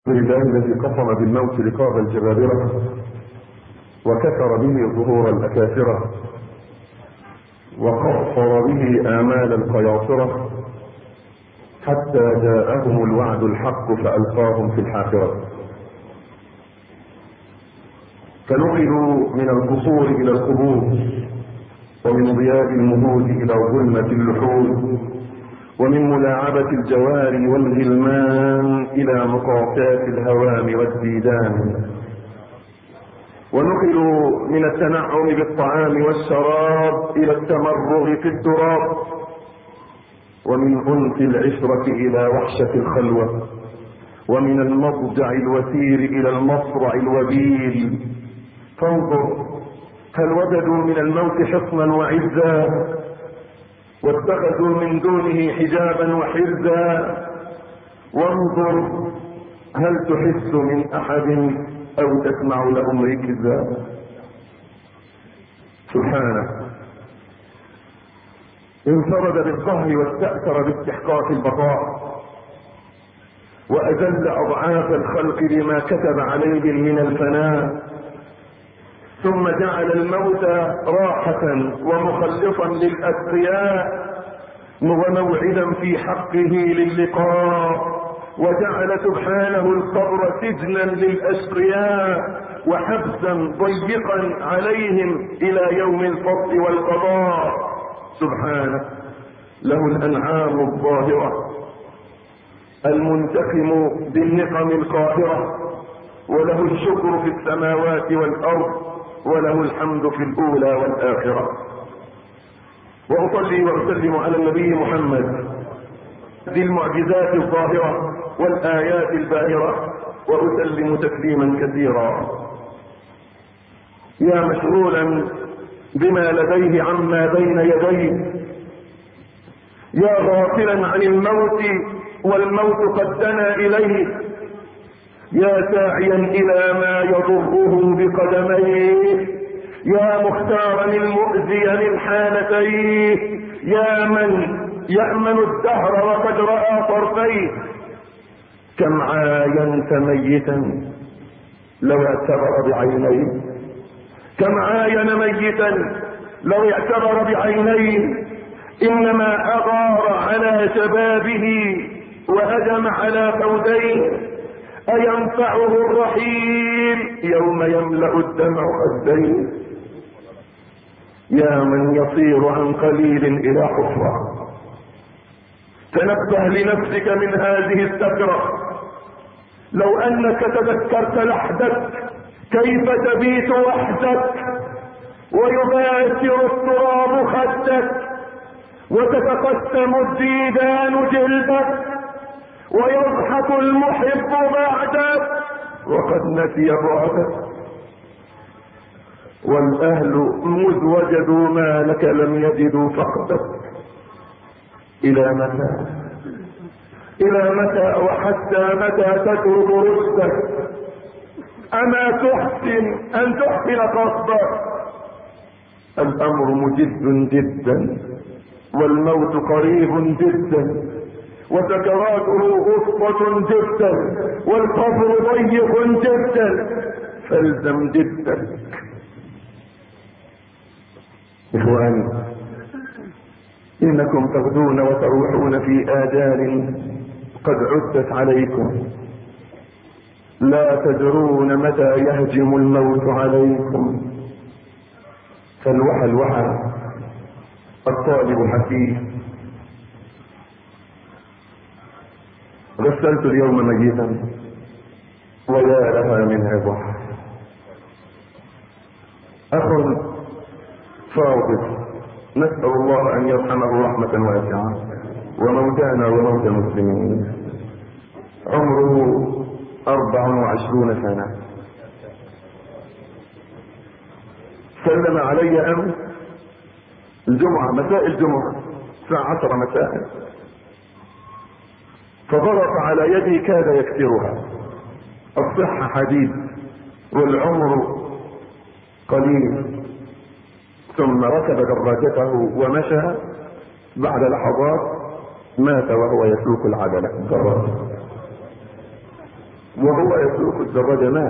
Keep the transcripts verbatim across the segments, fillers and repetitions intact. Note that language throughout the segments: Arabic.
لله الذي قسم بالموت رقاب الجبابرة وكسر به ظهور الأكافرة وقصر به آمال القياصرة حتى جاءهم الوعد الحق فألقاهم في الحافرة، فنقلوا من القصور إلى القبور، ومن ضياء المهود إلى ظلمة اللحود، ومن ملاعبة الجواري والغلمان إلى مقاطعة الهوام والديدان، ونقلوا من التنعم بالطعام والشراب إلى التمرغ في التراب، ومن أنس العشرة إلى وحشة الخلوة، ومن المضجع الوثير إلى المصرع الوبيل. فانظر هل وجدوا من الموت حصنا وعزا واتخذوا من دونه حجابا وحرزا؟ وانظر هل تحس من أحد أو تسمع لهم ركزا؟ سبحانه انفرد بالقهر واستأثر باستحقاق البقاء، وأذل أضعاف الخلق لما كتب عليهم من الفناء، ثم جعل الموت راحة ومخلصا للأتقياء وموعدا في حقه للقاء، وجعل سبحانه القبر سجنا للأشقياء وحبسا ضيقا عليهم إلى يوم الفصل والقضاء. سبحانه له الأنعام الظاهرة المنتقم بالنقم القاهرة، وله الشكر في السماوات والأرض، وله الحمد في الأولى والآخرة. وأصلي وأسلم على النبي محمد ذي المعجزات الظاهرة والآيات الباهرة، وأسلم تسليما كثيرا. يا مشغولا بما لديه عما بين يديه، يا غافلا عن الموت والموت قد دنا إليه، يا ساعيا إلى ما يضره بقدميه، يا مختارا المؤذيا من حالتيه، يا من يأمن الدهر وقد رأى طرفيه. كم عاينت ميتا لو اعتبر بعينيه، كم عاين ميتا لو اعتبر بعينيه، إنما أغار على شبابه وهجم على فوديه. أينفعه الرحيل يوم يملأ الدمع خديه؟ يا من يصير عن قليل إلى حفرة، تنبه لنفسك من هذه السكرة. لو أنك تذكرت لحدك كيف تبيت وحدك ويباشر التراب خدك وتتقسم الديدان جلدك ويضحك المحب بعدك وقد نسي بعدك، والأهل مذ وجدوا ما لك لم يجدوا فقدك. إلى متى إلى متى وحتى متى تترك رشدك؟ أما تحسن أن تحسن قصدك؟ الأمر مجد جدا، والموت قريب جدا، وسكراته غصة جدا، والقبر ضيق جدا، فالزم جدا. إخواني، إنكم تغدون وتروحون في آجال قد عدت عليكم، لا تدرون متى يهجم الموت عليكم. فالوحى الوحى الطالب حكيم. غسلت اليوم ميتا ويا لها من عظة. أخ فاضل، نسأل الله أن يرحمه رحمة واسعة، وموتانا وموتى المسلمين. عمره أربع وعشرون سنة. سلم علي أمس الجمعة، مساء الجمعة الساعة عشرة مساء، فضغط على يدي كاد يكسرها. الصحة حديد والعمر قليل. ثم ركب دراجته ومشى، بعد لحظات مات وهو يسوق العجلة الدراجة. وهو يسوق الدراجة مات.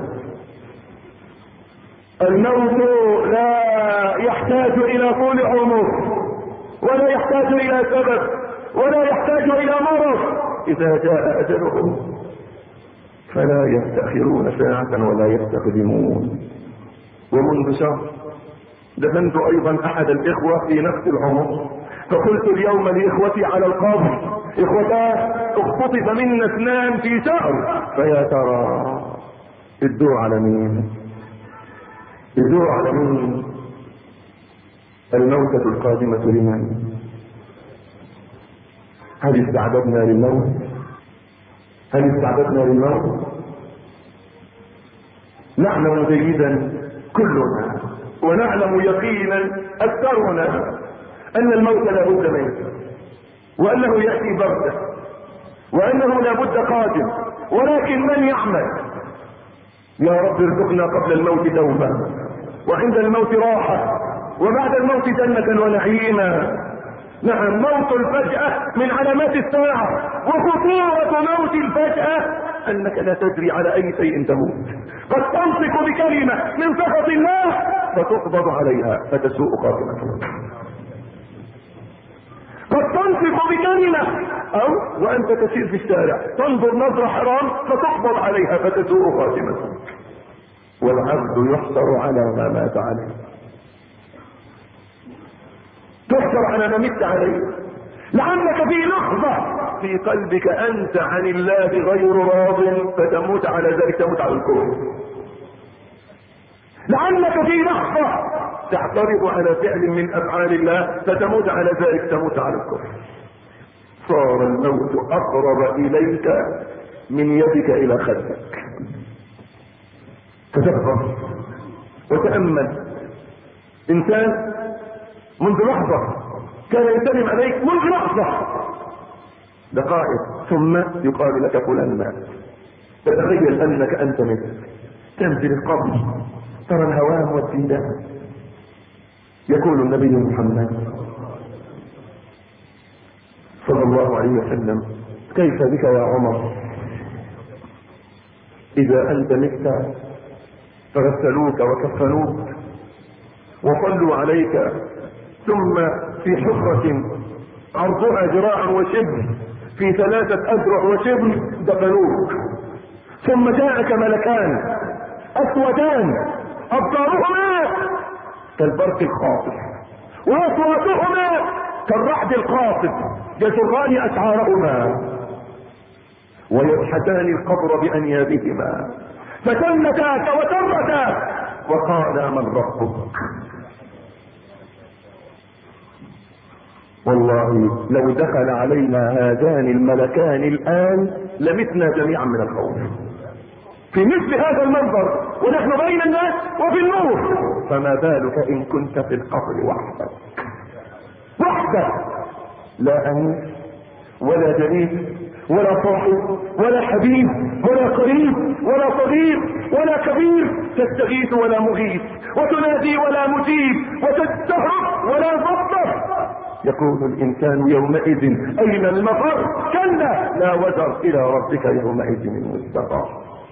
الموت لا يحتاج الى طول عمر، ولا يحتاج الى سبب، ولا يحتاج الى مرض. اذا جاء اجلهم فلا يستأخرون ساعة ولا يستقدمون. ومنذ شهر دفنت ايضا احد الاخوة في نفس العمر، فقلت اليوم لاخوتي على القبر: اخوتاه اختطف منا اثنان في شهر، فيا ترى الدور على مين؟ الدور على مين؟ الموتة القادمة لمن؟ هل استعددنا للموت؟ هل استعددنا للموت؟ نعلم جيدا كلنا ونعلم يقينا اكثرنا ان الموت لا بد منه، وانه ياتي بغته، وانه لا بد قادم. ولكن من يعمل؟ يا رب ارزقنا قبل الموت توبه، وعند الموت راحه، وبعد الموت جنه ونعيما. نعم، موت الفجأة من علامات الساعة، وخطورة موت الفجأة انك لا تدري على اي شيء تموت. قد تنطق بكلمة من سخط الله فتقبض عليها فتسوء خاتمتك. قد تنطق بكلمة او وانت تسير في الشارع تنظر نظرة حرام فتقبض عليها فتسوء خاتمتك. والعبد يحشر على ما مات عليه، تحشر على ما مت عليه. لعلك في لحظة في قلبك انت عن الله غير راض فتموت على ذلك، تموت على الكفر. لعلك في لحظة تعترض على فعل من افعال الله فتموت على ذلك، تموت على الكفر. صار الموت اقرب اليك من يدك الى خدك. تدبر وتأمل. انسان منذ لحظة كان يسلم عليك، منذ لحظة دقائق ثم يقال لك فلان مات. تتخيل انك انت مثل تنزل القبر ترى الهوام والديدان. يقول النبي محمد صلى الله عليه وسلم: كيف بك يا عمر اذا انت مت فغسلوك وكفنوك وصلوا عليك، ثم في حفرة عرضها ذراع وشبر في ثلاثة أذرع وشبر دفنوك، ثم جاءك ملكان أسودان أبصارهما كالبرق الخاطف وأصواتهما كالرعد القاصف يجران أشعارهما ويبحثان القبر بأنيابهما، فثنتاك وترتاك وقالا: من ربك؟ والله لو دخل علينا هذان الملكان الآن لمتنا جميعا من الخوف في مثل هذا المنظر ونحن بين الناس وفي النور، فما بالك إن كنت في القبر وحدك وحدك، لا أنيس ولا جليل ولا صاحب ولا حبيب ولا قريب ولا صديق ولا كبير، تستغيث ولا مغيث، وتنادي ولا مجيب، وتستهرب ولا ضبط. يقول الإنسان يومئذ أين المفر؟ كلا لا وزر، إلى ربك يومئذ المستقر.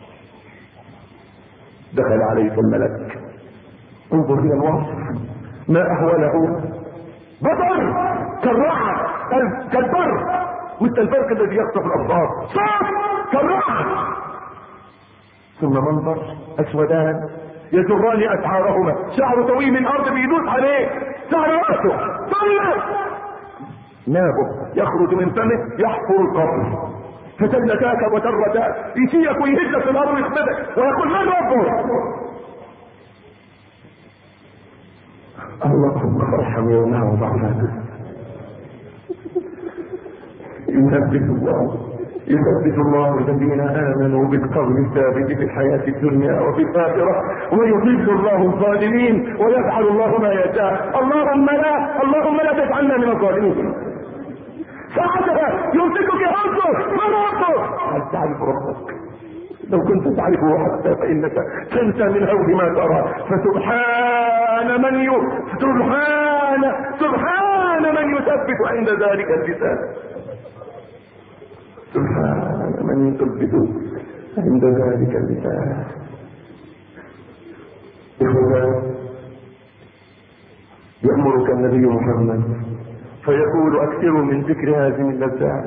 دخل عليك الملك، انظر إلى الوصف ما أهوله: بطر كالرعد كالبر، مثل البرق الذي يخطف الأبصار، صوت كالرعد، ثم منظر أسودان يجران أشعارهما، شعر طويل من الأرض بيدوس عليه شعر رأسه، ثم نابه يخرج من فمه يحفر القبر، فتنتاك وترتاك، يشيك ويهزك في الأرض ويخبدك ويقول: من ربك؟ اللهم ارحم يومنا وضعفنا. يثبت الله يثبت الله الذين آمنوا بالقول الثابت في الحياة الدنيا وفي الآخرة، ويضل الله الظالمين ويفعل الله ما يشاء. اللهم لا اللهم لا تجعلنا من الظالمين. ساعتها يمسكك ربك. من ربك؟ هل تعرف ربك؟ لو كنت تعرفه حتى فإنك تنسى من هول ما ترى. فسبحان من ي... سبحان سبحان من يثبت عند ذلك اللسان، سبحان من يثبت عند ذلك اللسان. إخوان، يأمرك النبي محمد فيقول أكثروا من ذكر هذه اللذات.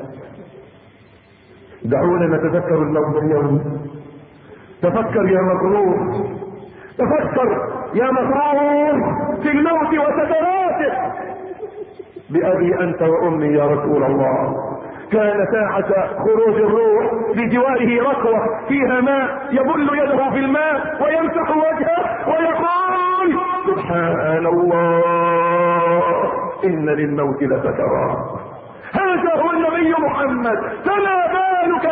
دعونا نتذكر الموت اليوم. تفكر يا مغرور، تفكر يا مغرور في الموت وسكراته. بأبي أنت وأمي يا رسول الله، كان ساعة خروج الروح لجواره ركوة فيها ماء، يبل يده في الماء ويمسح وجهه ويقول سبحان الله إن للموت لسكرات. هذا هو النبي محمد، فما بالك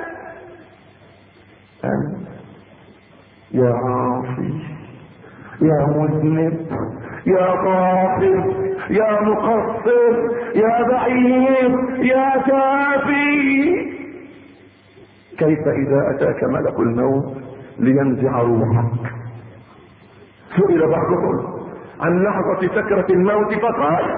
أنت يا عاصي، يا مذنب، يا غافل، يا مقصر، يا بعيد، يا كافي. كيف إذا أتاك ملك الموت لينزع روحك؟ سئل بعضهم عن لحظة سكرة الموت فقال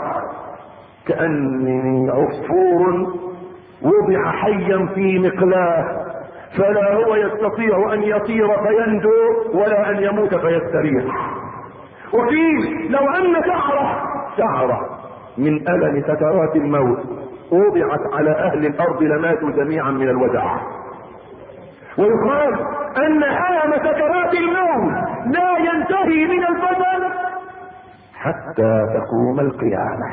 كأني عصفور وضع حيا في مقلاه، فلا هو يستطيع أن يطير فينجو ولا أن يموت فيستريح. وقيل لو أن شعرة شعرة من ألم سكرات الموت وضعت على أهل الأرض لماتوا جميعا من الوجع. ويقال أن ألم سكرات الموت لا ينتهي من البدن حتى تقوم القيامة.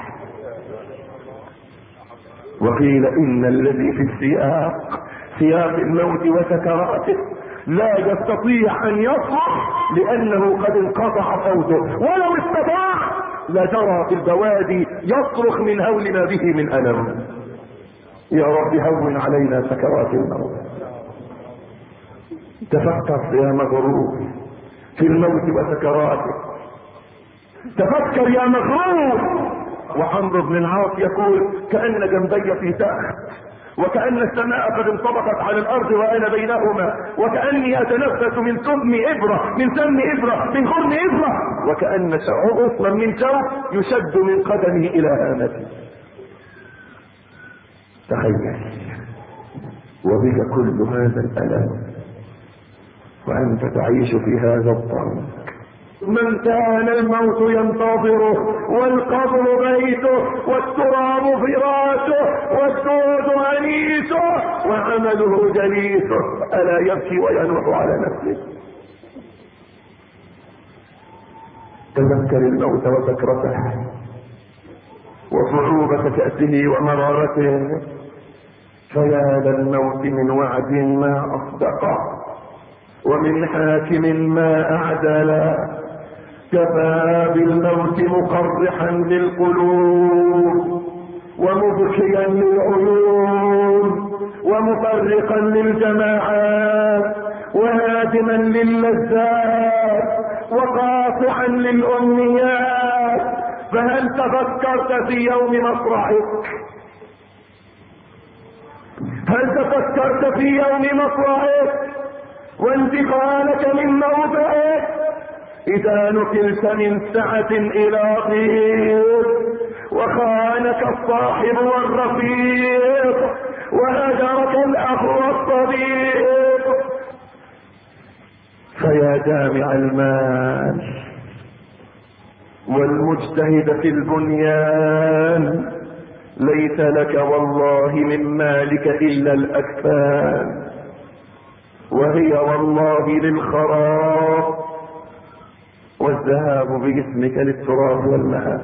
وقيل إن الذي في السياق سياق الموت وسكراته لا يستطيع أن يصرخ لأنه قد انقطع صوته، ولو استطاع لجرى في البوادي يصرخ من هول ما به من ألم. يا رب هون علينا سكرات الموت. تفكر يا مغرور في الموت وسكراته، تفكر يا مغرور. وعمرو بن العاص يقول كأن جنبي في تخت، وكأن السماء قد انطبقت على الأرض وأنا بينهما، وكأني أتنفس من سم إبرة من سم إبرة من خرم إبرة، وكأن غصنا من شوك يشد من قدمه إلى هامته. تخيل وبك كل هذا الألم وأنت تعيش في هذا الضنك. من كان الموت ينتظره والقبر بيته والتراب فراشه والسود أنيسه وعمله جليسه ألا يبكي وينوح على نفسه؟ تذكر الموت وسكرته وصعوبة كأسه ومرارته، فيا للموت من وعد ما أصدقه ومن حاكم ما أعدل. كفى بالموت مقرحا للقلوب ومبكيا للعيون ومفرقا للجماعات وهادما للذات وقاطعا للأمنيات. فهل تفكرت في يوم مصرعك؟ هل تفكرت في يوم مصرعك وانتقالك من موضعك إذا نقلت من سعة إلى ضيق وخانك الصاحب والرفيق وهجرك الأخ والصديق؟ فيا جامع المال والمجتهد في البنيان، ليس لك والله من مالك إلا الأكفان، وهي والله للخراب والذهاب بجسمك للتراب والمآب.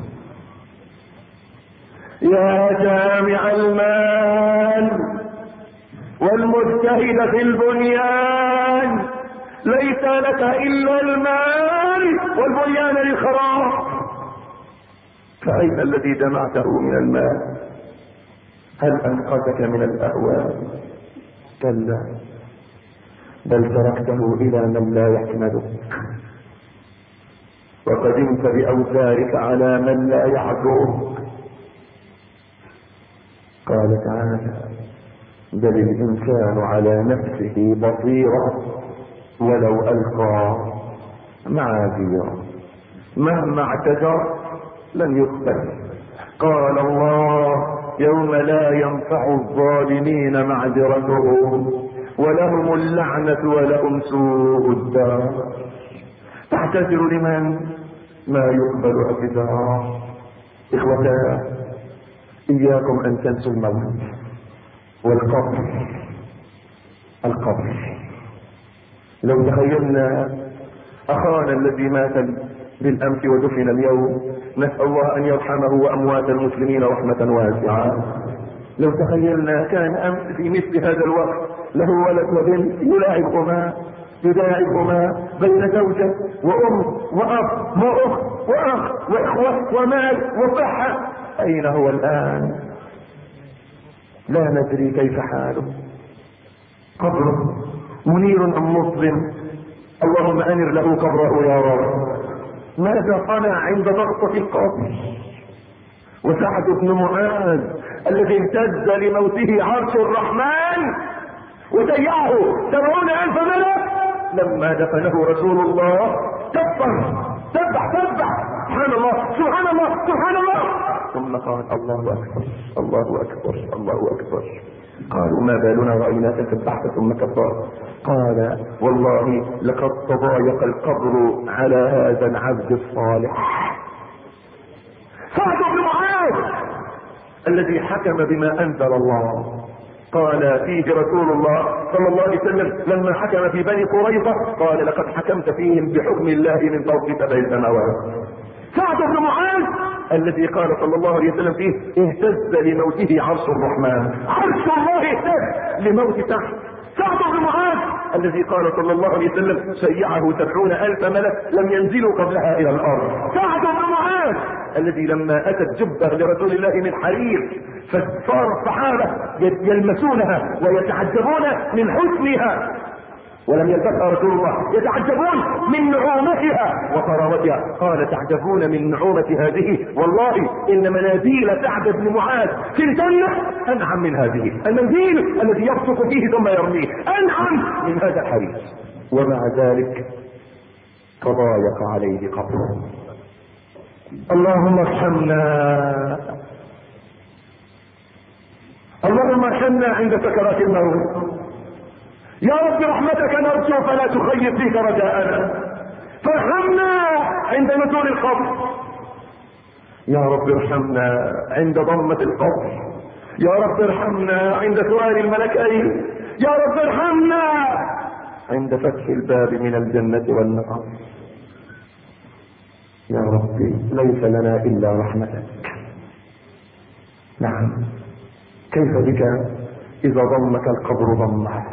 يا جامع المال والمجتهد في البنيان، ليس لك إلا المال والبنيان للخراب، فأين الذي جمعته من المال؟ هل أنقذك من الأهوال؟ كلا، بل تركته إلى من لا يحمدك، وقدمت بأوزارك على من لا يعذرك. قال تعالى: بل الإنسان على نفسه بصيرة ولو ألقى معاذيره، مهما اعتذر لن يقبل. قال الله: يوم لا ينفع الظالمين معذرتهم ولهم اللعنة ولهم سوء الدار. تعتذر لمن؟ ما يقبل اعتذار. اخوتا، اياكم ان تنسوا الموت والقبر. القبر، لو تخيلنا اخانا الذي مات بالامس ودفن اليوم، نسأل الله ان يرحمه واموات المسلمين رحمة واسعة. لو تخيلنا كان امس في مثل هذا الوقت له ولد وبنت يلاعبهما يداعبهما بين زوجة وام واب واخت واخ واخوة ومال وصحة، اين هو الان؟ لا ندري كيف حاله. قبره منير ام مظلم؟ اللهم انر له قبره يا رب. ماذا صنع عند ضغطة القبر؟ وسعد بن معاذ الذي امتد لموته عرش الرحمن وسيعه سبعون الف ملك، لما دفنه رسول الله كبر سبح سبح سبحان الله سبحان الله سبحان الله، ثم قال الله اكبر الله اكبر الله اكبر. قالوا ما بالنا رأيناك سبحت ثم كبرت؟ قال والله لقد تضايق القبر على هذا العبد الصالح. سعد بن معاذ الذي حكم بما انزل الله، قال فيه رسول الله صلى الله عليه وسلم لما حكم في بني قريظة قال لقد حكمت فيهم بحكم الله من فوق سبع سماوات. سعد بن معاذ الذي قال صلى الله عليه وسلم فيه اهتز لموته عرش الرحمن، عرش الله اهتز لموت تحت. سعد بن معاذ الذي قال صلى الله عليه وسلم شيعه سبعون الف ملك لم ينزلوا قبلها الى الارض. سعد بن معاذ الذي لما اتت جبة لرسول الله من حرير فصار الصحابة يلمسونها ويتعجبون من حسنها ولم يلبسها رسول الله، يتعجبون من نعومتها وطراوتها. قال تعجبون من نعومة هذه؟ والله ان منازل سعد بن معاذ في الجنة انعم من هذه المنزل الذي يبصق فيه ثم يرميه، انعم من هذا الحديث. ومع ذلك تضايق عليه قبره. اللهم ارحمنا اللهم ارحمنا عند سكرات الموت. يا رب رحمتك نرجو فلا تخيب فيك رجاءنا، فارحمنا عند نزول القبر. يا رب ارحمنا عند ضمة القبر. يا رب ارحمنا عند سؤال الملكين. يا رب ارحمنا عند فتح الباب من الجنة والنار. يا ربي ليس لنا الا رحمتك. نعم، كيف بك اذا ضمك القبر ضمه؟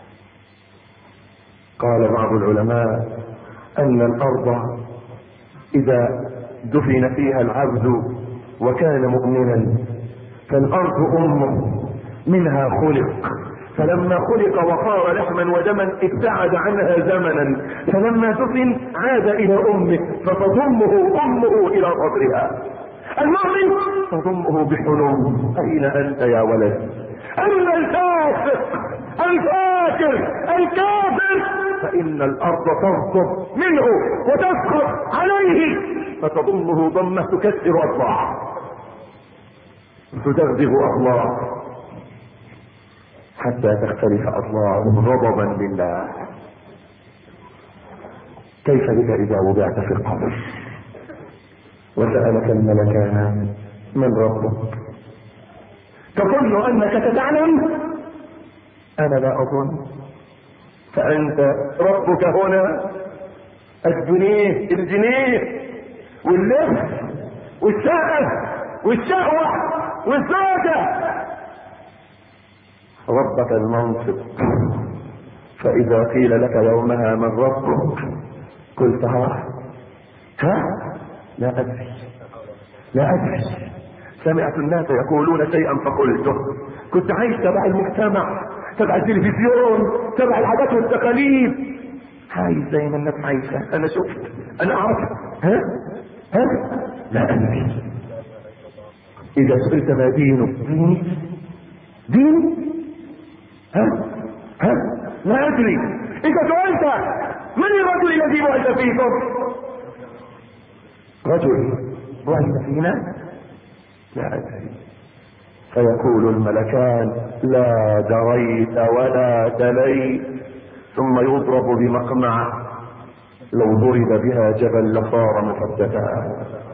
قال بعض العلماء ان الارض اذا دفن فيها العبد وكان مؤمنا فالارض امه منها خلق، فلما خلق وصار لحما ودما ابتعد عنها زمنا، فلما دفن عاد الى امه فتضمه امه الى صدرها. المؤمن تضمه بحنو. اين انت يا ولد؟ اما الفاسق الفاجر الكافر فان الارض تغضب منه وتسخط عليه فتضمه ضمه تكسر اضلاعه تدغدغ اضلاعه حتى تختلف اضلاعه غضبا لله. كيف بك اذا وضعت في القبر وسألك الملكان من ربك؟ تظن انك ستعلم؟ انا لا اظن. فانت ربك هنا الجنيه الجنيه واللبس والسقف والشهوة والزوجة. ربك المنصب. فاذا قيل لك يومها من ربك قلت ها ها لا ادري لا ادري. سمعت الناس يقولون شيئا فقلته. كنت عايش تبع المجتمع، تبع التلفزيون، تبع العادات والتقاليد، عايش زي ما الناس عايشه. انا شفت، انا اعرف. ها ها لا ادري. اذا سئلت ما دينك؟ ديني ديني ها ها لا ادري. اذا سئلت من الرجل الذي بعث فيكم؟ رجل بعث فينا؟ لا ادري. فيقول الملكان لا دريت ولا دليت، ثم يضرب بمقمعة لو ضرب بها جبل لصار مفتتا.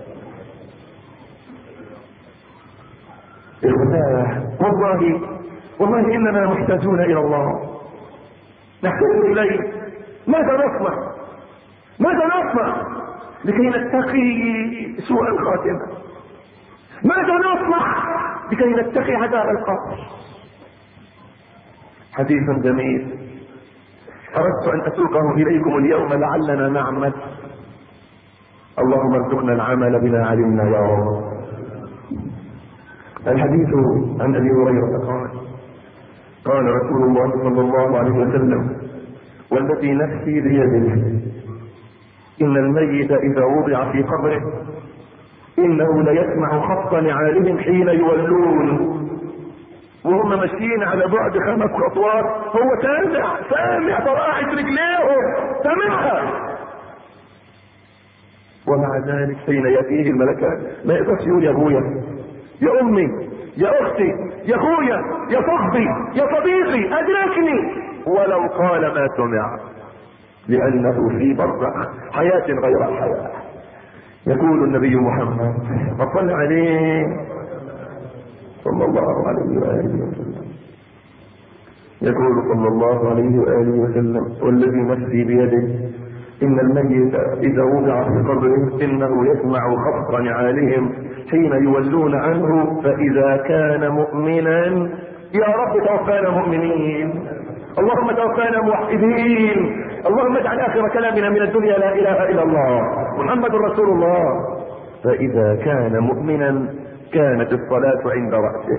والله والله اننا محتاجون الى الله، نحتاج اليه. ماذا نصنع ماذا نصنع لكي نتقي سوء الخاتمة؟ ماذا نصنع لكي نتقي عذاب القبر؟ حديث جميل اردت ان اسوقه اليكم اليوم لعلنا نعمل. اللهم ارزقنا العمل بما علمنا يا رب. الحديث عن ابي هريره قال قال رسول الله صلى الله عليه وسلم والذي نفسي بيده ان الميت اذا وضع في قبره انه ليسمع خط نعالهم حين يولون، وهم ماشيين على بعد خمس خطوات هو سامع سامع طرائع رجليهم سامعها، ومع ذلك حين ياتيه الملكان ما يقدرش يقول يا ابويا يا امي يا اختي يا اخويا يا صاحبي يا صديقي ادركني، ولو قال ما سمع، لانه في برزخ حياة غير الحياة. يقول النبي محمد صل عليه صلى الله عليه وآله وسلم، يقول صلى الله عليه وآله وسلم والذي نفسي بيده إن الميت إذا وضع في قبره إنه يسمع خفق نعالهم حين يولون عنه، فإذا كان مؤمنا يا رب توفانا مؤمنين، اللهم توفانا موحدين، اللهم اجعل آخر كلامنا من الدنيا لا إله إلا الله محمد رسول الله. فإذا كان مؤمنا كانت الصلاة عند رأسه،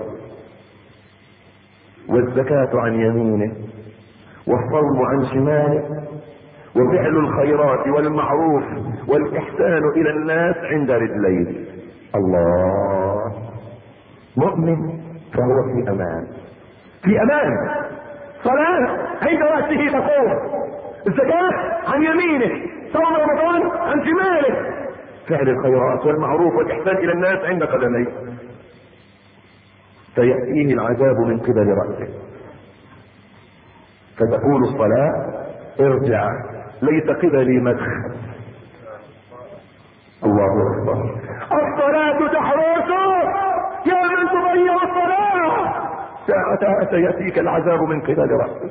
والزكاة عن يمينه، والصوم عن شماله، وفعل الخيرات والمعروف والإحسان إلى الناس عند رجليه. الله، مؤمن فهو في أمان في أمان. صلاة عند رأسه تقوم، الزكاة عن يمينه، صوم رمضان عن شماله، فعل الخيرات والمعروف والإحسان إلى الناس عند قدميه. فيأتيه العذاب من قبل رأسه فتقول الصلاة ارجع ليس قبلي مدخل. الله أكبر. الصلاة تحرسه يا من تضيع الصلاة، ساعتها سيأتيك العذاب من قبل رأسك،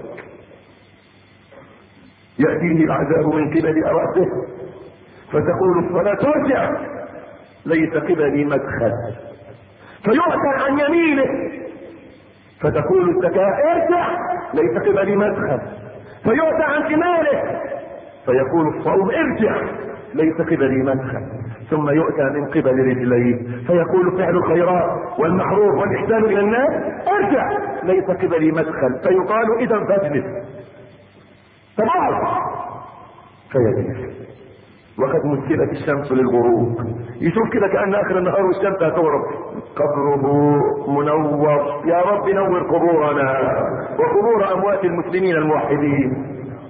يأتيه العذاب من قبل رأسه فتقول الصلاة ارجع ليس قبلي مدخل، فيؤتى عن يمينه فتقول الزكاة ارجع ليس قبلي مدخل، فيؤتى عن شماله فيقول الصوم ارجع ليس قبلي مدخل، ثم يؤتى من قبل رجليه فيقول فعل الخيرات والمعروف والإحسان إلى الناس ارجع ليس قبلي مدخل، فيقال إذا فاجلس تبعض فيجلس. وقد مثلت الشمس للغروب، يشوف كده كأن آخر النهار والشمس هتغرب، قبره منور، يا رب نور قبورنا وقبور أموات المسلمين الموحدين.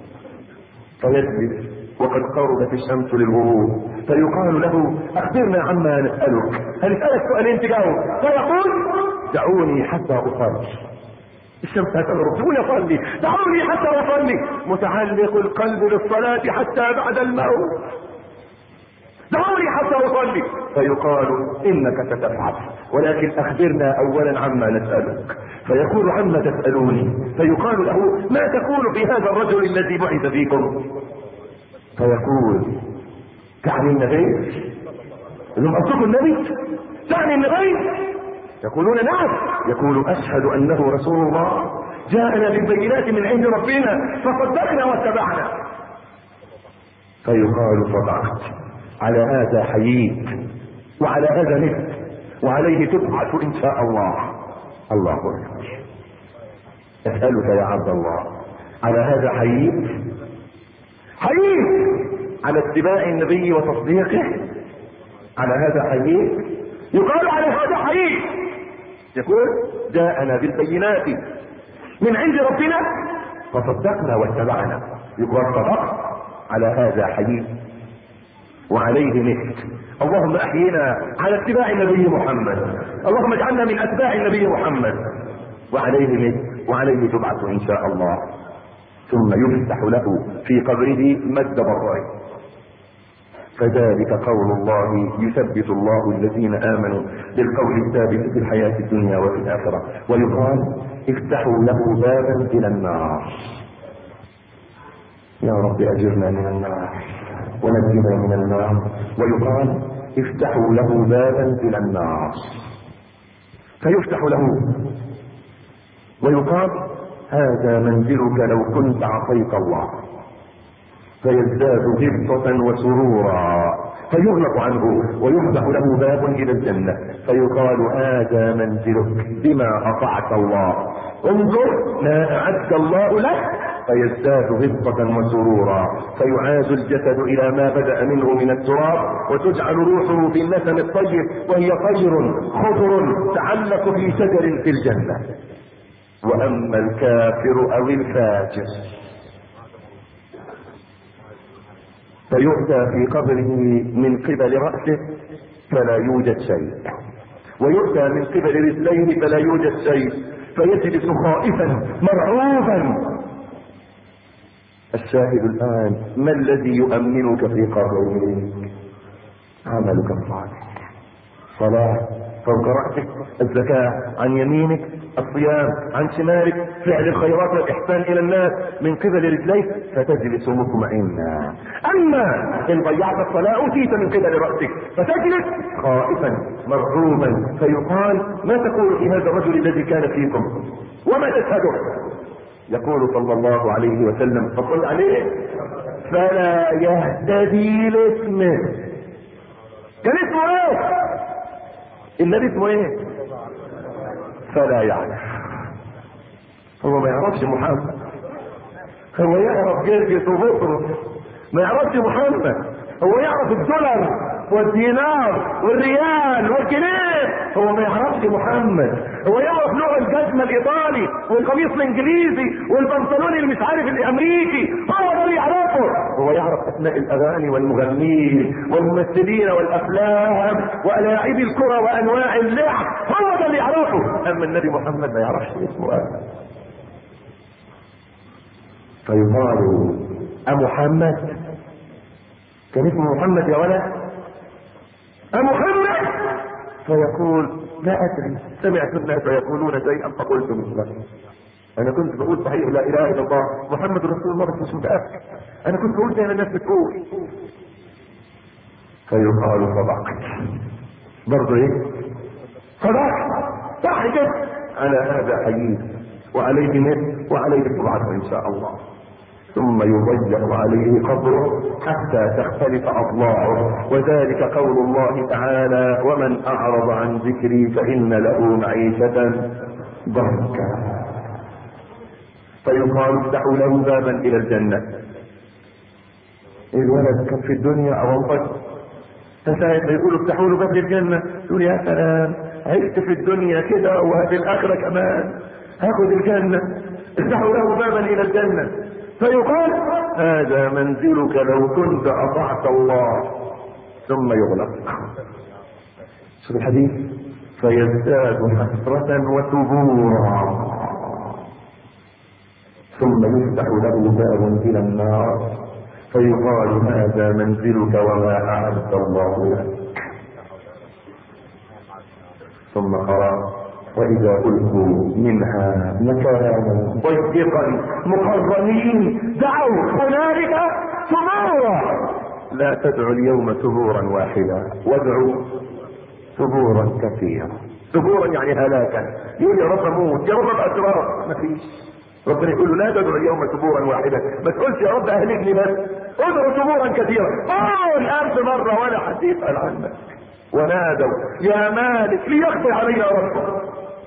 فيجلس وقد قربت الشمس للغروب فيقال له اخبرنا عما نسألك، هنسألك سؤالين تجاوب، فيقول دعوني حتى اصلي. الشمس هتغرب، دعوني اصلي، دعوني حتى اصلي، متعلق القلب للصلاة حتى بعد الموت، دعوني حتى اصلي. فيقال انك ستفعل ولكن اخبرنا اولا عما نسألك، فيقول عما تسألوني، فيقال له ما تقول في هذا الرجل الذي بعث فيكم؟ فيقول تعني النبي؟ انهم اصدقوا النبي؟ تعني النبي؟ يقولون نعم. يقول اشهد انه رسول الله جاءنا بالبينات من عند ربنا فصدقنا واتبعنا. فيقال صدقت، على هذا حييت وعلى هذا مت وعليه تبعث ان شاء الله. الله اكبر. اسالك يا عبد الله على هذا حييت؟ حييت على اتباع النبي وتصديقه، على هذا حييت. يقال على هذا حييت، يقول جاءنا بالبينات من عند ربنا فصدقنا واتبعنا، يقول صدقت على هذا حييت. وعليه مت. اللهم احينا على اتباع النبي محمد، اللهم اجعلنا من اتباع النبي محمد. وعليه مت وعليه تبعث ان شاء الله. ثم يفتح له في قبره مد بصره. فذلك قول الله يثبت الله الذين امنوا بالقول الثابت في الحياة الدنيا وفي الاخرة. ويقال افتحوا له بابا الى النار. يا رب اجرنا من النار ونجنا من النار. ويقال افتحوا له بابا الى النار فيفتح له. ويقال هذا منزلك لو كنت عصيت الله. فيزداد غبطة وسرورا فيغلق عنه ويفتح له باب الى الجنة فيقال هذا منزلك بما اطعت الله، انظر ما اعد الله لك. فيزداد غبطة وسرورا فيعاد الجسد الى ما بدأ منه من التراب وتجعل روحه في النسم الطيب وهي طير خضر تعلق في شجر في الجنة. واما الكافر او الفاجر فيؤتى في قبره من قبل رأسه فلا يوجد شيء، ويؤتى من قبل رجليه فلا يوجد شيء، فيجلس خائفا مرعوبا. الشاهد الآن ما الذي يؤمنك في قبرك؟ عملك الصالح، صلاة فوق رأسك، الزكاة عن يمينك، الصيام عن شمالك، فعل الخيرات والإحسان إلى الناس من قبل رجليك فتجلس مطمئنا. أما إن ضيعت الصلاة أتيت من قبل رأسك فتجلس خائفا مرعوبا. فيقال ما تقول في هذا الرجل الذي كان فيكم وما تشهده؟ يقول صلى الله عليه وسلم فصل عليه فلا يهتدي لاسمه. كان اسمه ايه؟ النبي اسمه ايه؟ فلا يعرف. هو ما يعرفش محمد، هو يعرف جرجس وبطرس، ما يعرفش محمد. هو يعرف الدولار والدينار والريال والجنيه، هو ما يعرفش محمد. هو يعرف نوع الجزمه الايطالي والقميص الانجليزي والبنطلون اللي مش عارف الامريكي، هو ده اللي يعرفه. هو يعرف اسماء الاغاني والمغنيين والممثلين والافلام ولاعبي الكره وانواع اللعب، هو ده اللي يعرفه. اما النبي محمد ما يعرفش اسمه ابدا. فيقال امحمد؟ كان اسمه محمد يا ولد؟ أمحمد؟ فيقول لا أدري، سمعت الناس يقولون شيئا فقلت مثله. أنا كنت بقول صحيح لا إله إلا الله محمد رسول الله بس مش متأكد، أنا كنت بقول زي ما الناس بتقول. فيقال صدقت برضه إيه؟ صدقت صح كده. على هذا حييت وعليه مثل وعليه تبعث إن شاء الله. ثم يضيق عليه قبره حتى تختلف اضلاعه. وذلك قول الله تعالى ومن اعرض عن ذكري فان له معيشة ضنكا. فيقال افتحوا له بابا الى الجنة. الولد كان في الدنيا او انفجر، فساعة يقولوا افتحوا له باب للجنة يقول يا سلام عشت في الدنيا كده وفي الاخرة كمان هاخد الجنة. افتحوا له بابا الى الجنة فيقال هذا منزلك لو كنت اطعت الله. ثم يغلق. شوف الحديث فيزداد حسرة وثبورا. ثم يفتح له باب الى النار فيقال هذا منزلك وما اعد الله لك. ثم قرأ وإذا ألقوا منها مكانا ضيقا مقرنين دعوا هنالك ثبورا. لا تدعوا اليوم ثبورا واحدا وادعوا ثبورا كثيرا. ثبورا يعني هلاكا. يقول يا رب اموت، يا رب اشرار، ما فيش. ربنا يقول له لا تدعوا اليوم ثبورا واحدا، ما تقولش يا رب اهلكني بس، ادعوا ثبورا كثيرا. قول ألف مرة ولا حد يسأل عنك. ونادوا يا مالك ليقضي علينا ربك.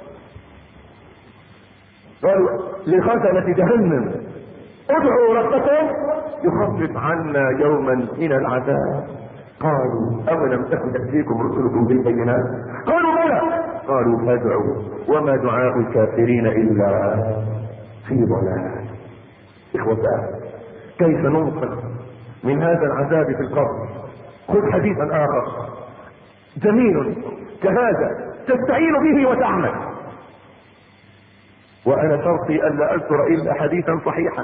قالوا لخزنة جهنم ادعوا ربكم يخفف عنا يوما من العذاب. قالوا أولم تكن تأتيكم رسلكم بالبينات؟ قالوا بلى. قالوا فادعوا وما دعاء الكافرين إلا في ضلال. إخوتان كيف ننقذ من هذا العذاب في القبر خذ حديثا اخر جميل كهذا تستعين به وتعمل. وانا شرطي الا اذكر الا حديثا صحيحا.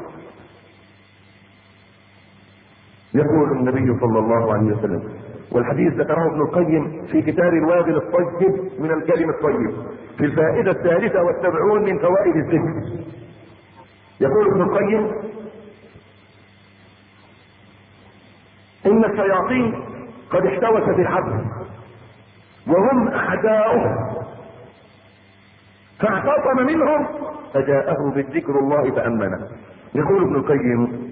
يقول النبي صلى الله عليه وسلم، والحديث ذكره ابن القيم في كتاب الوابل الطيب من الكلم الطيب في الفائدة الثالثة والسبعون من فوائد الذكر. يقول ابن القيم: ان الشياطين قد احتوت في العبد وهم اعداؤه، فاعتصم منهم فجاءه بالذكر الله فامنه. يقول ابن القيم: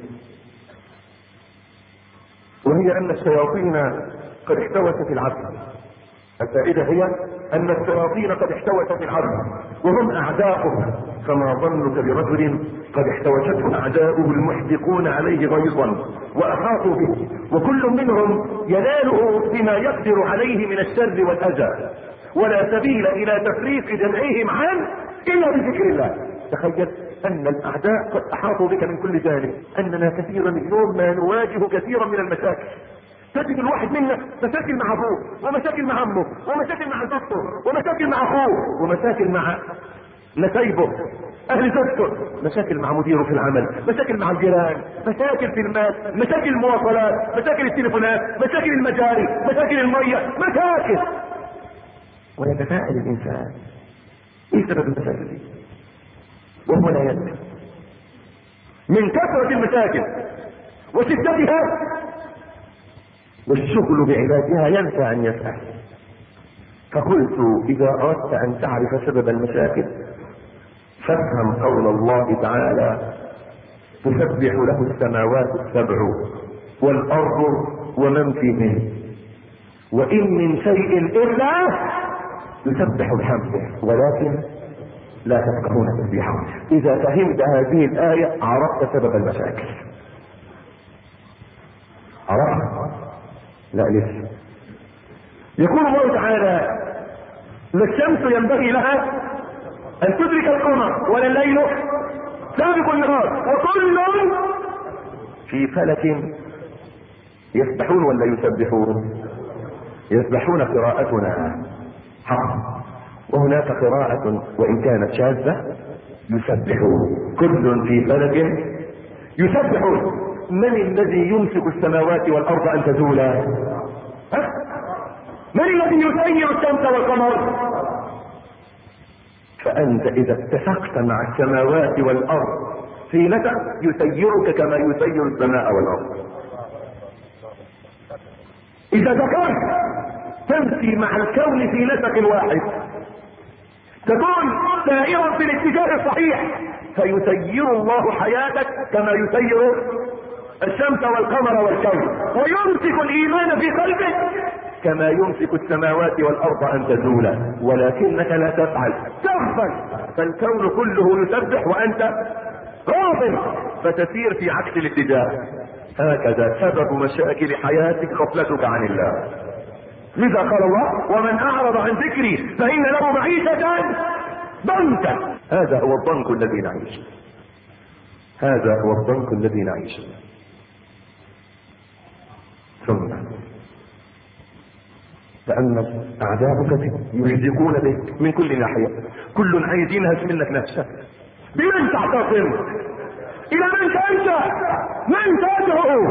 وهي ان الشياطين قد احتوت في العبد. الفائدة هي ان الشياطين قد احتوت في العبد وهم اعداؤه، فما ظنك برجل قد احتوته اعداؤه المحدقون عليه غيظا واحاطوا به، وكل منهم يناله بما يقدر عليه من الشر والاذى، ولا سبيل الى تفريق جمعهم عنه الا بذكر الله. تخيل ان الاعداء قد احاطوا بك من كل جانب. اننا كثيرا اليوم ما نواجه كثيرا من المشاكل. تجد الواحد منا مشاكل مع ابوه، ومشاكل مع امه، ومشاكل مع زوجته، ومشاكل مع اخوه، ومشاكل مع نسايبه اهل زوجته، مشاكل مع مديره في العمل، مشاكل مع الجيران، مشاكل في المال، مشاكل المواصلات، مشاكل التليفونات، مشاكل المجاري، مشاكل الميه، مشاكل. ويتساءل الانسان: ايه سبب المشاكل دي؟ وهو لا يدري. من كثرة المشاكل وشدتها والشغل بعلاجها ينسى ان يسأل. فقلت: اذا اردت ان تعرف سبب المشاكل فافهم قول الله تعالى: تسبح له السماوات السبع والارض ومن فيهن وان من شيء الا يسبح بحمده ولكن لا تفقهون تسبيحه. اذا فهمت هذه الايه عرفت سبب المشاكل. عرفت؟ لا لسه. يقول الله تعالى: لا الشمس ينبغي لها ان تدرك القمر ولا الليل سابق النهار وكل في فلك يسبحون ولا يسبحون؟ يسبحون. قراءتنا حق، وهناك قراءة وان كانت شاذة يسبحون. كل في فلك يسبحون. من الذي يمسك السماوات والارض ان تزولا؟ من الذي يسير الشمس والقمر؟ فانت اذا اتفقت مع السماوات والارض في نسق يسيرك كما يسير السماء والارض. اذا ذكرت تمشي مع الكون في نسق واحد تكون سائرا في الاتجاه الصحيح، فيسير الله حياتك كما يسير الشمس والقمر والكون، ويمسك الايمان في قلبك كما يمسك السماوات والارض ان تزولا، ولكنك لا تفعل، تغفل، فالكون كله يسبح وانت غافل، فتسير في عكس الاتجاه. هكذا سبب مشاكل حياتك غفلتك عن الله. لذا قال الله: ومن اعرض عن ذكري فان له معيشة ضنكا. هذا هو الضنك الذي نعيش، هذا هو الضنك الذي نعيش. ثم لأن أعداؤك يهزقون بك من كل ناحية، كل عايز ينهز منك نفسك. بمن تعتصم؟ إلى من تنسى؟ من تدعو؟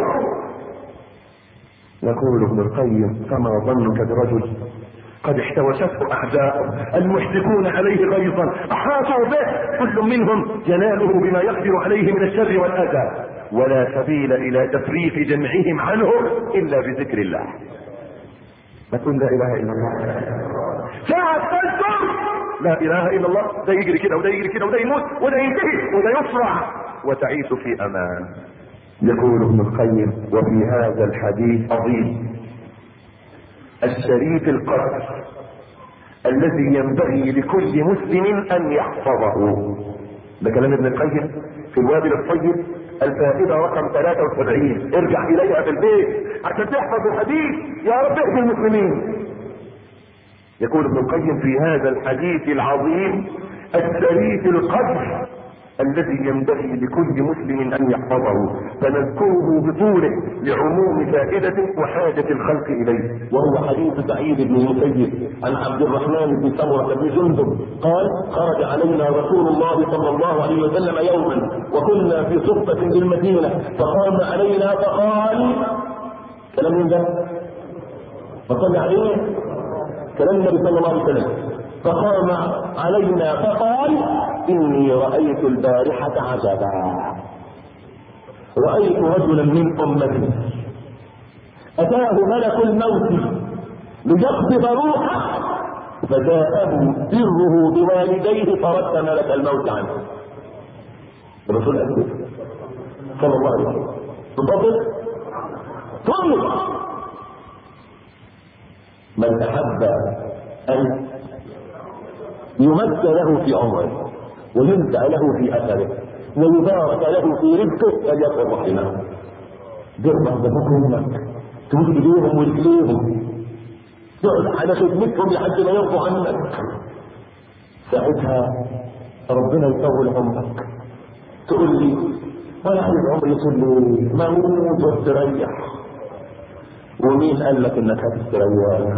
يقول ابن القيم: فما ظنك برجل قد احتوشته أعداؤه المحدقون عليه غيظا أحاطوا به، كل منهم يناله بما يقدر عليه من الشر والأذى، ولا سبيل إلى تفريق جمعهم عنه إلا بذكر الله. نقول لا إله إلا الله. ساعة تذكر لا إله إلا الله، ده يجري كده وده يجري كده وده يموت وده ينتهي وده يصرع وتعيش في أمان. يقول ابن القيم: وفي هذا الحديث عظيم الشريف القدر الذي ينبغي لكل مسلم أن يحفظه. ده كلام ابن القيم في الوابل الطيب الفائدة رقم ثلاثة وسبعين. ارجع إليها في البيت عشان تحفظ الحديث. يا رب اهد المسلمين. يقول ابن القيم: في هذا الحديث العظيم الشريف القدر الذي ينبغي لكل مسلم ان يحفظه، فنذكره بطوله لعموم فائدته وحاجة الخلق اليه. وهو حديث سعيد بن المسيب عن عبد الرحمن بن سمرة بن جندب قال: خرج علينا رسول الله صلى الله عليه وسلم يوما وكنا في صفة بالمدينة، فقام علينا فقال، كلام من ده؟ فقال عليه كلام النبي صلى الله عليه وسلم، فقام علينا فقال: إني رأيت البارحة عجبا، رأيت رجلا من أمتي أتاه ملك الموت ليقبض روحه، فجاءه بره بوالديه فرد ملك الموت عنه. الرسول أكبر صلى الله عليه وسلم تفضل ثم من أحب أن يمد له في عمره ويمتع له في أثره ويبارك له في رزقه فليقل رحمه. جرب بابوك تمد ايديهم ورجليهم، تقعد على خدمتهم لحد ما يرضوا عنك، ساعتها ربنا يطول عمرك. تقول لي وانا عايز عمري يطول ما موت واستريح. ومين قال لك انك هتستريح؟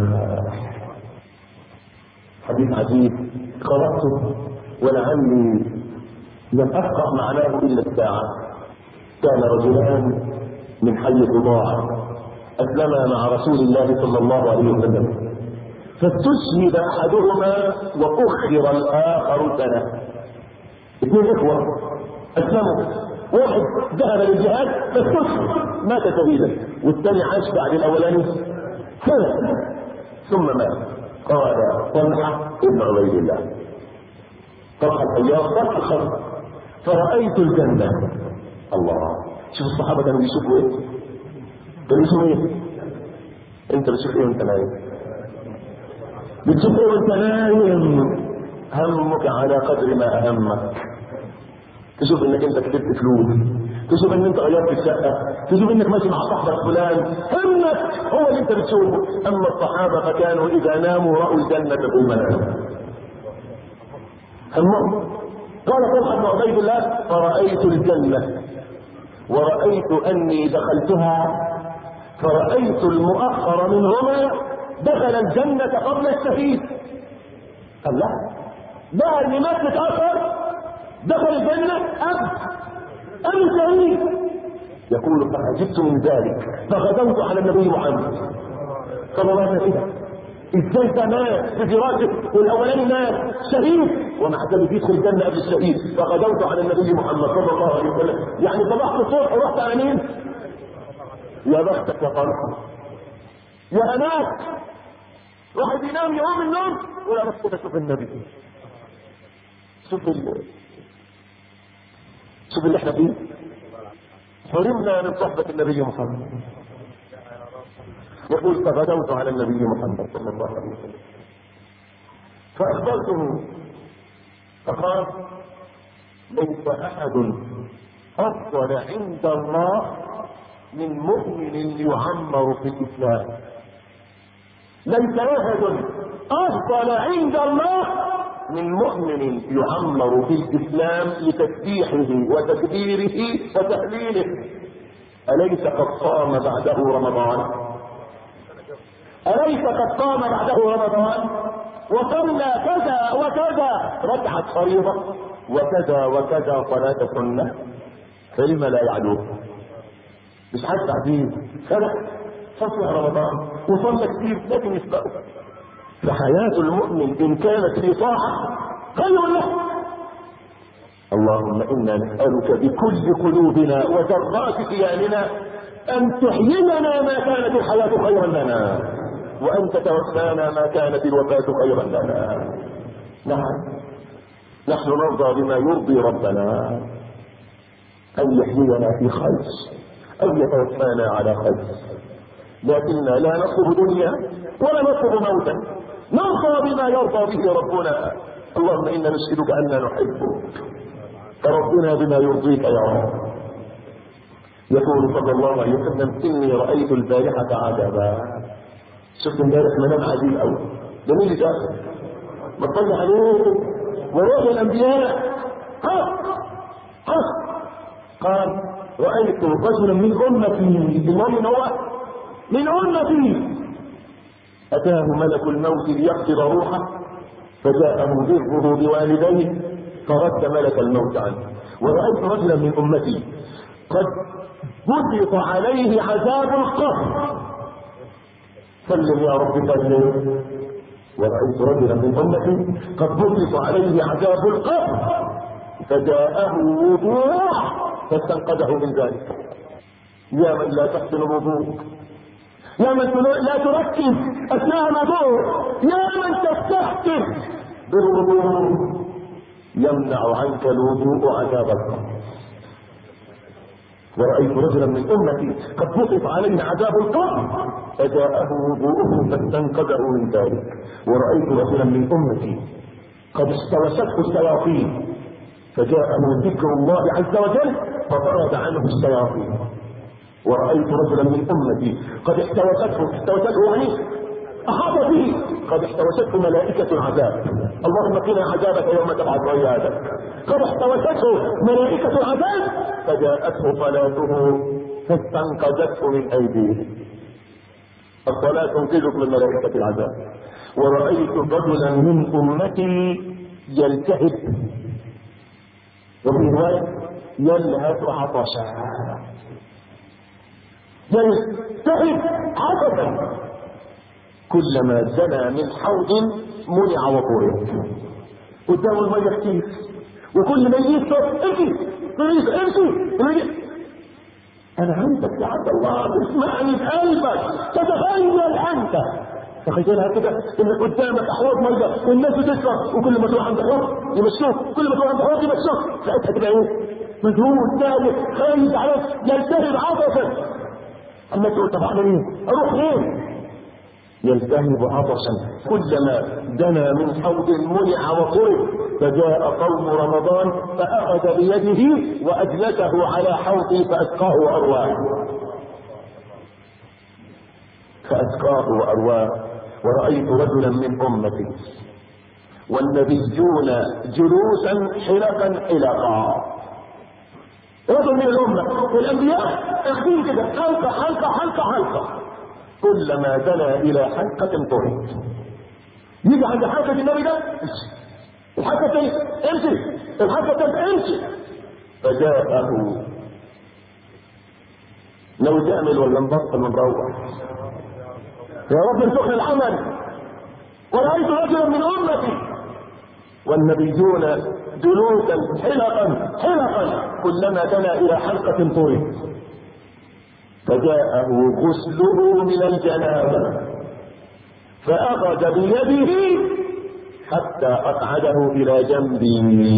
حديث عجيب قرأته ولعلي لم أفقه معناه إلا الساعة. كان رجلان من حي الرضاعة أسلما مع رسول الله صلى الله عليه وسلم، فاستشهد أحدهما وأخر الآخر سنة. اثنين إخوة أسلموا، واحد ذهب للجهاد فاستشهد مات شهيدا، والثاني عاش بعد الأولاني سنة ثم مات. قال طلحة ابن عبيد الله، طلحة الحياض طلحة الخلق، فرأيت الجنة. الله، شوف الصحابة كانوا بيشوفوا ايه؟ كانوا بيشوفوا ايه؟ انت بتشوف ايه وانت نايم؟ بتشوف ايه وانت نايم؟ همك على قدر ما اهمك. تشوف انك انت كسبت فلوس، تشوف ان انت غيرت الشقه، تشوف انك ماشي مع صاحبك فلان، همك هو اللي انت بتشوفه. اما الصحابه فكانوا اذا ناموا راوا الجنه في المنام. همهم. قال طلحه بن عبيد الله: فرأيت الجنه ورأيت اني دخلتها، فرأيت المؤخر منهما دخل الجنه قبل الشهيد. قال لا، ده اللي مات متأخر دخل الجنة أب أب الشهيد. يقول: فعجبت من ذلك فغدوت على النبي محمد صلى الله عليه وسلم. ازاي ده مات في فراشه والاولاني مات شهيد ومع ذلك يدخل الجنة قبل الشهيد؟ فغدوت على النبي محمد صلى الله عليه وسلم. يعني صباحت الصبح ورحت على مين؟ يا بختك يا طلحة، يا هناك. واحد ينام يقوم من النوم ولا بس كده شوف النبي، شوف ال شوف اللي احنا فيه. حرمنا من صحبة النبي محمد. يقول: فغدوت على النبي محمد صلى الله عليه وسلم فأخبرته فقال: ليس أحد أفضل عند الله من مؤمن يعمر في الإسلام. ليس أحد أفضل عند الله من مؤمن يعمر في الإسلام لتسبيحه وتكبيره وتهليله. أليس قد صام بعده رمضان؟ أليس قد صام بعده رمضان وصلى كذا وكذا ركعة فريضة وكذا وكذا صلاة سنة؟ فلما لا يعلوه؟ مش حد عزيز فرق صلى رمضان وصلى كثير لكن يسبقه. فحياة المؤمن إن كانت في طاعة خير له. اللهم إنا نسألك بكل قلوبنا وذرات كياننا أن تحيينا ما كانت الحياة خيرا لنا، وأن تتوفانا ما كانت الوفاة خيرا لنا. نعم، نحن نرضى بما يرضي ربنا، أن يحيينا في خير أو يتوفانا على خير، لكننا لا نطلب دنيا ولا نطلب موتا، نرضى بما يرضى به ربنا. اللهم إنا نشهدك أننا نحبك، فربنا بما يرضيك يا رب. يقول صلى الله عليه وسلم: إني رأيت البارحة عجبا. شفت امبارح منام عجيب قوي، ده مين اللي داخل؟ ما تصلي عليه وروح الأنبياء. ها قال رأيت رجلا من أمتي، من هو من أمتي، أتاه ملك الموت ليقبض روحه فجاءه ذره بوالديه فرد ملك الموت عنه. ورأيت رجلا من أمتي قد بسط عليه عذاب القبر، سلم يا رب سلم. ورأيت رجلا من أمتي قد بسط عليه عذاب القبر فجاءه وضوء فاستنقذه من ذلك. يا من لا تحسن الوضوء، يا من لا تركز أثناء الوضوء، يا من تستهتر بالوضوء، يمنع عنك الوضوء عذاب القبر. ورأيت رجلا من أمتي قد بسط عليه عذاب القبر فجاءه وضوءه فاستنقذه من ذلك. ورأيت رجلا من أمتي قد استوسته الشياطين فجاءه ذكر الله عز وجل فطرد عنه الشياطين. ورأيت رجلا من أمتي قد استوسته استوسته يعني أحاط به، قد استوسته ملائكة العذاب، اللهم قنا عذابك يوم تبعث عيادك، قد استوسته ملائكة العذاب فجاءته صلاته فاستنقذته من أيديه. الصلاة تنقذك من ملائكة العذاب. ورأيت رجلا من أمتي يلتهب، وفي رواية يلهث عطشا، يلتهب عطشا، كلما دنا من حوض منع وطرد. قدام المية كتير، وكل ما يجي امشي امشي. انا عندك يا عبد الله، اسمعني بقلبك، تتخيل انت تخيلها كده ان قدامك احواض ميه والناس بتشرب، وكل ما تروح عند حوض يمشوك، كل ما تروح عند حوض يمشوك، ساعتها تبقى ايه؟ مجهود ثالث خايف عليك يلتهب عطشا. اما تقول طب اعمل ايه؟ اروح فين؟ يلتهب عطشا، كلما دنا من حوض منع وطرد. فجاء قوم رمضان فأخذ بيده وأجلسه على حوضه فأسقاه وأرواه فأسقاه وأرواه. ورأيت رجلا من أمتي والنبيون جلوسا حلقا حلقا، رجل من الأمة والأنبياء اخذين كده حلقة حلقة حلقة حلقة، كلما دنا إلى حلقة طرد. يجي عند حلقة النبي ده الحلقة الثانية امشي، الحلقة الثالثة امشي. فجاءه لو تعمل ولا نبطل ونروح يا رب ارزقنا العمل. ورأيت رجلا من أمتي والنبيون جلوسا حلقا حلقا، كلما دنا إلى حلقة طرد. فجاءه غسله من الجنابة فأخذ بيده حتى أقعده إلى جنبي.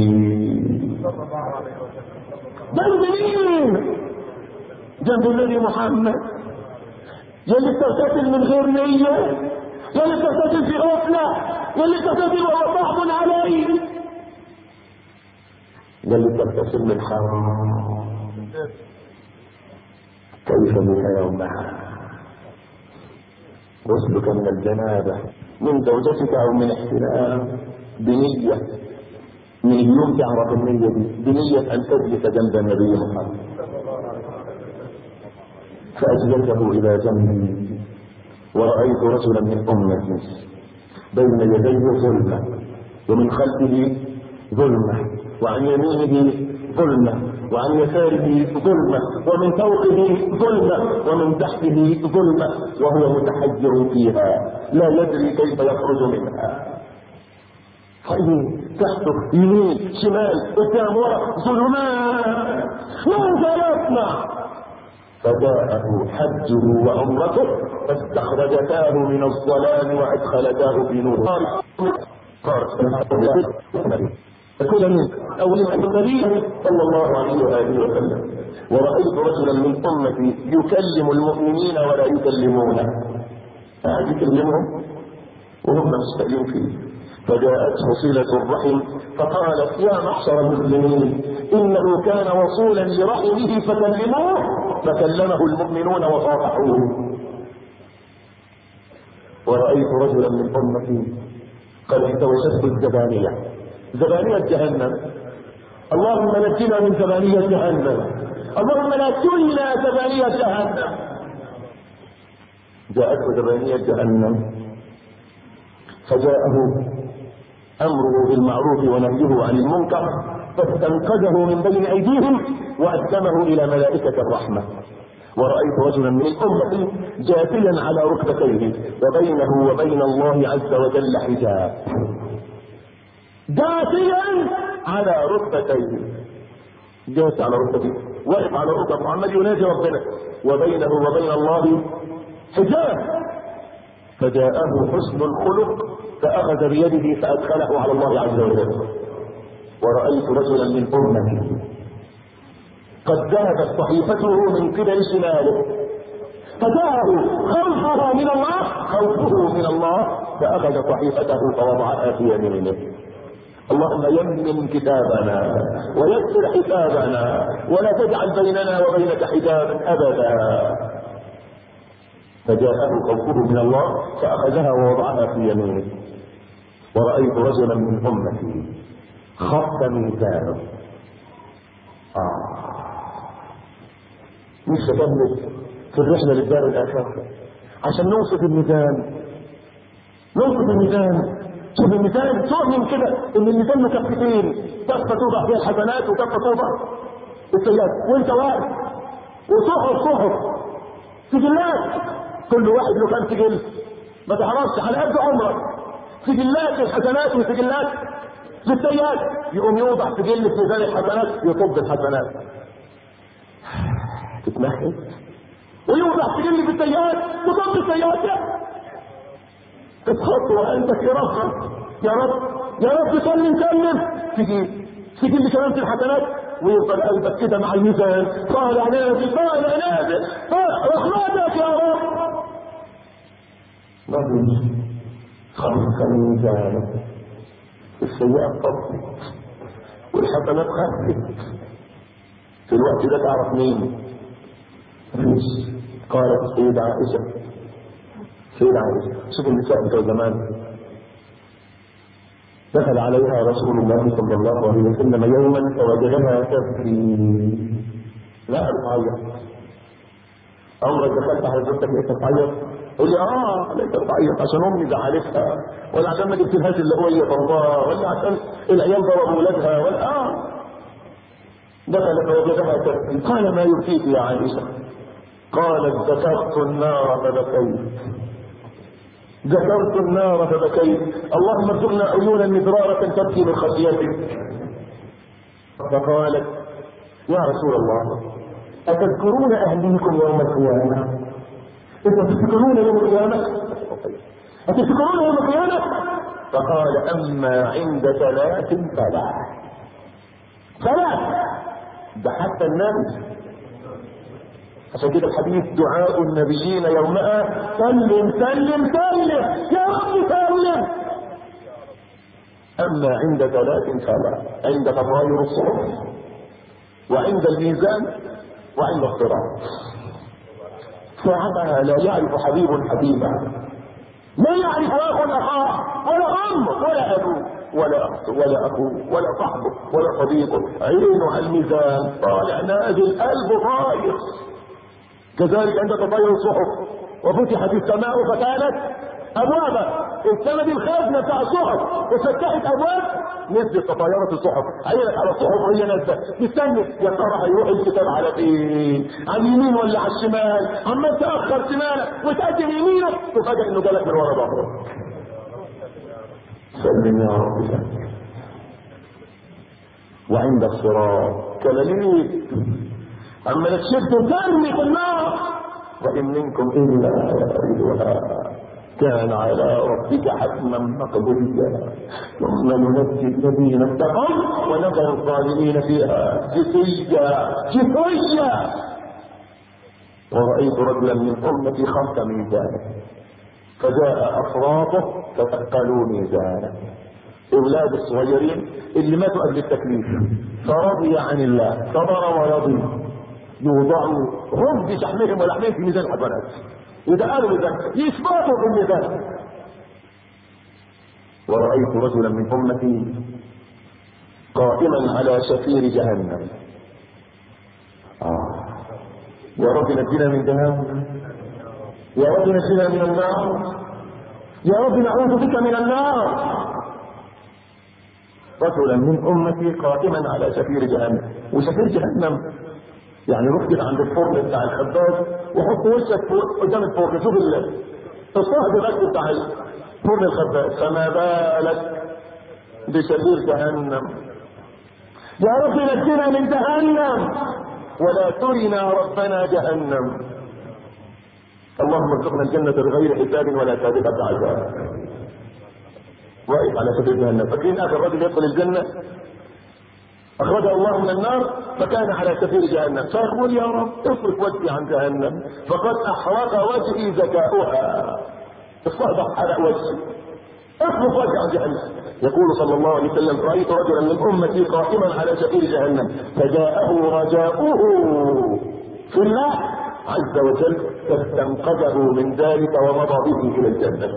جنب مين؟ جنب النبي محمد، يلي تغتسل من غير نية، يلي تغتسل في غفلة، يلي تغتسل وهو صعب عليه، يلي تغتسل من حرام. كيف بك يومها؟ غسلك من الجنابة من زوجتك او من احتلام بنية، من اليوم تعرف النية دي بنية ان تجلس جنب النبي محمد. فاجلسه الى جنبي. ورأيت رجلا من امتي بين يديه ظلمة ومن خلفه ظلمة وعن يمينه ظلمة وعن يساره ظلمة ومن فوقه ظلمة ومن تحته ظلمة، وهو متحجر فيها لا يدري كيف يخرج منها. طيب تحته يمين شمال قدام ورا ظلمات، ماذا يصنع؟ فجاءه حجه وعمرته فاستخرجتاه من الظلام وادخلتاه في نور. فكل من أول النبي صلى الله عليه وآله وسلم. ورأيت رجلا من أمتي يكلم المؤمنين ولا يكلمونه، يعني يكلمهم وهم مستقيم فيه. فجاءته صلة الرحم فقالت يا معشر المسلمين إنه كان وصولا لرحمه فكلموه، فكلمه المؤمنون وصافحوه. ورأيت رجلا من أمتي قد استوشته الزبانية، زبانية جهنم، اللهم نجنا من ثمانية جهنم، اللهم لا تولنا ثمانية جهنم. جاءته ثمانية جهنم فجاءه امره بالمعروف ونهيه عن المنكر فاستنقذه من بين ايديهم واسلمه الى ملائكة الرحمة. ورأيت رجلا من الأمة جاثيا على ركبتيه وبينه وبين الله عز وجل حجاب. جاثيا على ركبتيه، جاث على ركبتيه، واقف على ركبه محمد يناجي ربنا وبينه وبين الله حجاب. فجاءه حسن الخلق فأخذ بيده فأدخله على الله عز وجل. ورأيت رجلا من أمتي قد ذهبت صحيفته من قبل شماله فجاءه خوفه من الله خوفه من الله فأخذ صحيفته فوضعها في يمينه. اللهم يمن كتابنا ويسر حسابنا ولا تجعل بيننا وبينك حجابا أبدا. فجاءه خوفه من الله فأخذها ووضعها في يمينه. ورأيت رجلا من أمتي خط ميزانه. آه مش أكمل في الرحلة للدار الآخرة عشان نوصف الميزان، نوصف الميزان. شوف الميزان تؤمن كده ان الميزان له كفتين، كفة توضع فيها الحسنات وكفة توضع السيئات، وانت واقف وصحف صحف سجلات، كل واحد له كام سجل ما تعرفش على قد عمرك، سجلات للحسنات وسجلات للسيئات. يقوم يوضع سجل في ميزان الحسنات يصب الحسنات تتمحل، ويوضع سجل في السيئات تصب السيئات. تتخط وانت في رفض يا رب يا رب سلم سلم، تجي سجل كمان في الحسنات ويفضل قلبك كده مع الميزان طالع نازل طالع نازل رحمتك يا رب. نبي خلص الميزان، السيئات طفت والحسنات خفت. في الوقت ده تعرف مين؟ قالت السيدة عائشة، سيدة عائشة شوف النساء بتوع زمان، دخل عليها رسول الله صلى الله عليه وسلم يوما فوجدها تبكي. لا تعيط، عمرك دخلت على زوجتك لقيتها تعيط؟ قول لي اه لقيتها تعيط عشان امي زعلتها، ولا عشان ما جبتلهاش اللي هو يطلبها، ولا عشان العيال ضربوا ولادها، ولا اه دخل فوجدها تبكي. قال ما يبكيك يا عائشة؟ قالت ذكرت النار فبكيت، ذكرت النار فبكيت، اللهم ارزقنا عيونا مدرارة تبكي من خشيتك. فقالت يا رسول الله أتذكرون أهليكم يوم القيامة؟ أتذكرون يوم القيامة؟ أتذكرون يوم القيامة؟ فقال أما عند ثلاث فلا. ثلاث ده حتى النبي، عشان كده الحديث دعاء النبيين يومها سلم سلم سلم يا رب سلم. اما عند ثلاث فلا، عند تطاير الصحف وعند الميزان وعند الصراط. ساعتها لا يعرف حبيب حبيبا، لا يعرف اخ اخاه ولا ام ولا ابوه ولا اخت ولا اخوه ولا صاحبه ولا صديقه، عينه على الميزان طالع نازل قلبه طاير. كذلك عند تطاير الصحف وفتحت السماء فكانت ابوابا، السماء دي الخزنه بتاع الصحف وفتحت ابواب نزلت تطايرت الصحف، عينك على الصحف وهي نازله تستنى يا ترى هيروح الكتاب على فين؟ على اليمين ولا على الشمال؟ عمال تاخر شمالك وتقدم يمينك تفاجئ انه جالك من ورا ظهرك. سلم يا رب سلم. وعند الصراط كلاليب عمال تشد وترمي في النار، وإن منكم إلا واردها كان على ربك حتما مقضيا ثم ننجي الذين اتقوا ونذر الظالمين فيها جثيا جثيا. ورأيت رجلا من أمتي خمس ميزانا فجاء أفراطه فثقلوا ميزانا، أولاد الصغيرين اللي ماتوا قبل التكليف فرضي عن الله صبر ورضي يوضعوا هم بشحمهم ولحمهم في ميزان الحسنات، إذا قالوا ميزان يثبتوا في الميزان. ورأيت رجلا من أمتي قائما على شفير جهنم. آه. يا رب نجنا من جهنم، يا رب نجنا من النار، يا رب نعوذ بك من النار. رجلا من امتي قائما على شفير جهنم. وشفير جهنم يعني روح كده عند الفرن بتاع الخباز وحط وشك فوق قدام الفرن، شوف الصهد بس بتاع فرن الخباز، فما بالك بشفير جهنم. يا رب نجنا من جهنم ولا ترنا ربنا جهنم. اللهم ارزقنا الجنة بغير حساب ولا سابقة عذاب. واقف على شفير جهنم. فاكرين اخر رجل يدخل الجنة اخرجه الله من النار فكان على شفير جهنم، فيقول يا رب اصرف وجهي عن جهنم فقد احرق وجهي ذكاؤها. الصهد حرق وجهي، اصرف وجهي عن جهنم. يقول صلى الله عليه وسلم رايت رجلا من امتي قائما على شفير جهنم فجاءه رجاؤه في الله عز وجل فاستنقذه من ذلك ومضى به الى الجنه.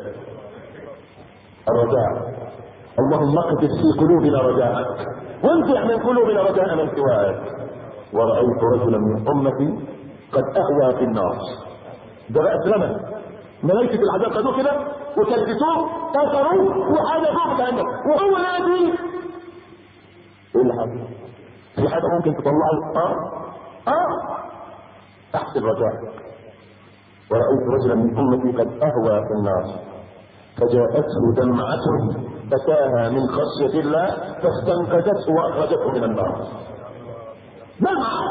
الرجاء، اللهم اقذف في قلوبنا رجاءك وانزع من قلوبنا رجاء من سواك. ورأيت رجلا من امتي قد اهوى في النار. ده بقى زمن ملائكة العذاب خدوه كده وكلبسوه كسروه وحدفوه في جهنم وهو نادي. ايه اللي حصل؟ في حاجة ممكن تطلعه؟ اه اه تحت الرجاء. ورأيت رجلا من امتي قد اهوى في النار فجاءته دمعة بكاها من خشية الله فاستنقذته واخرجته من النار. دمعة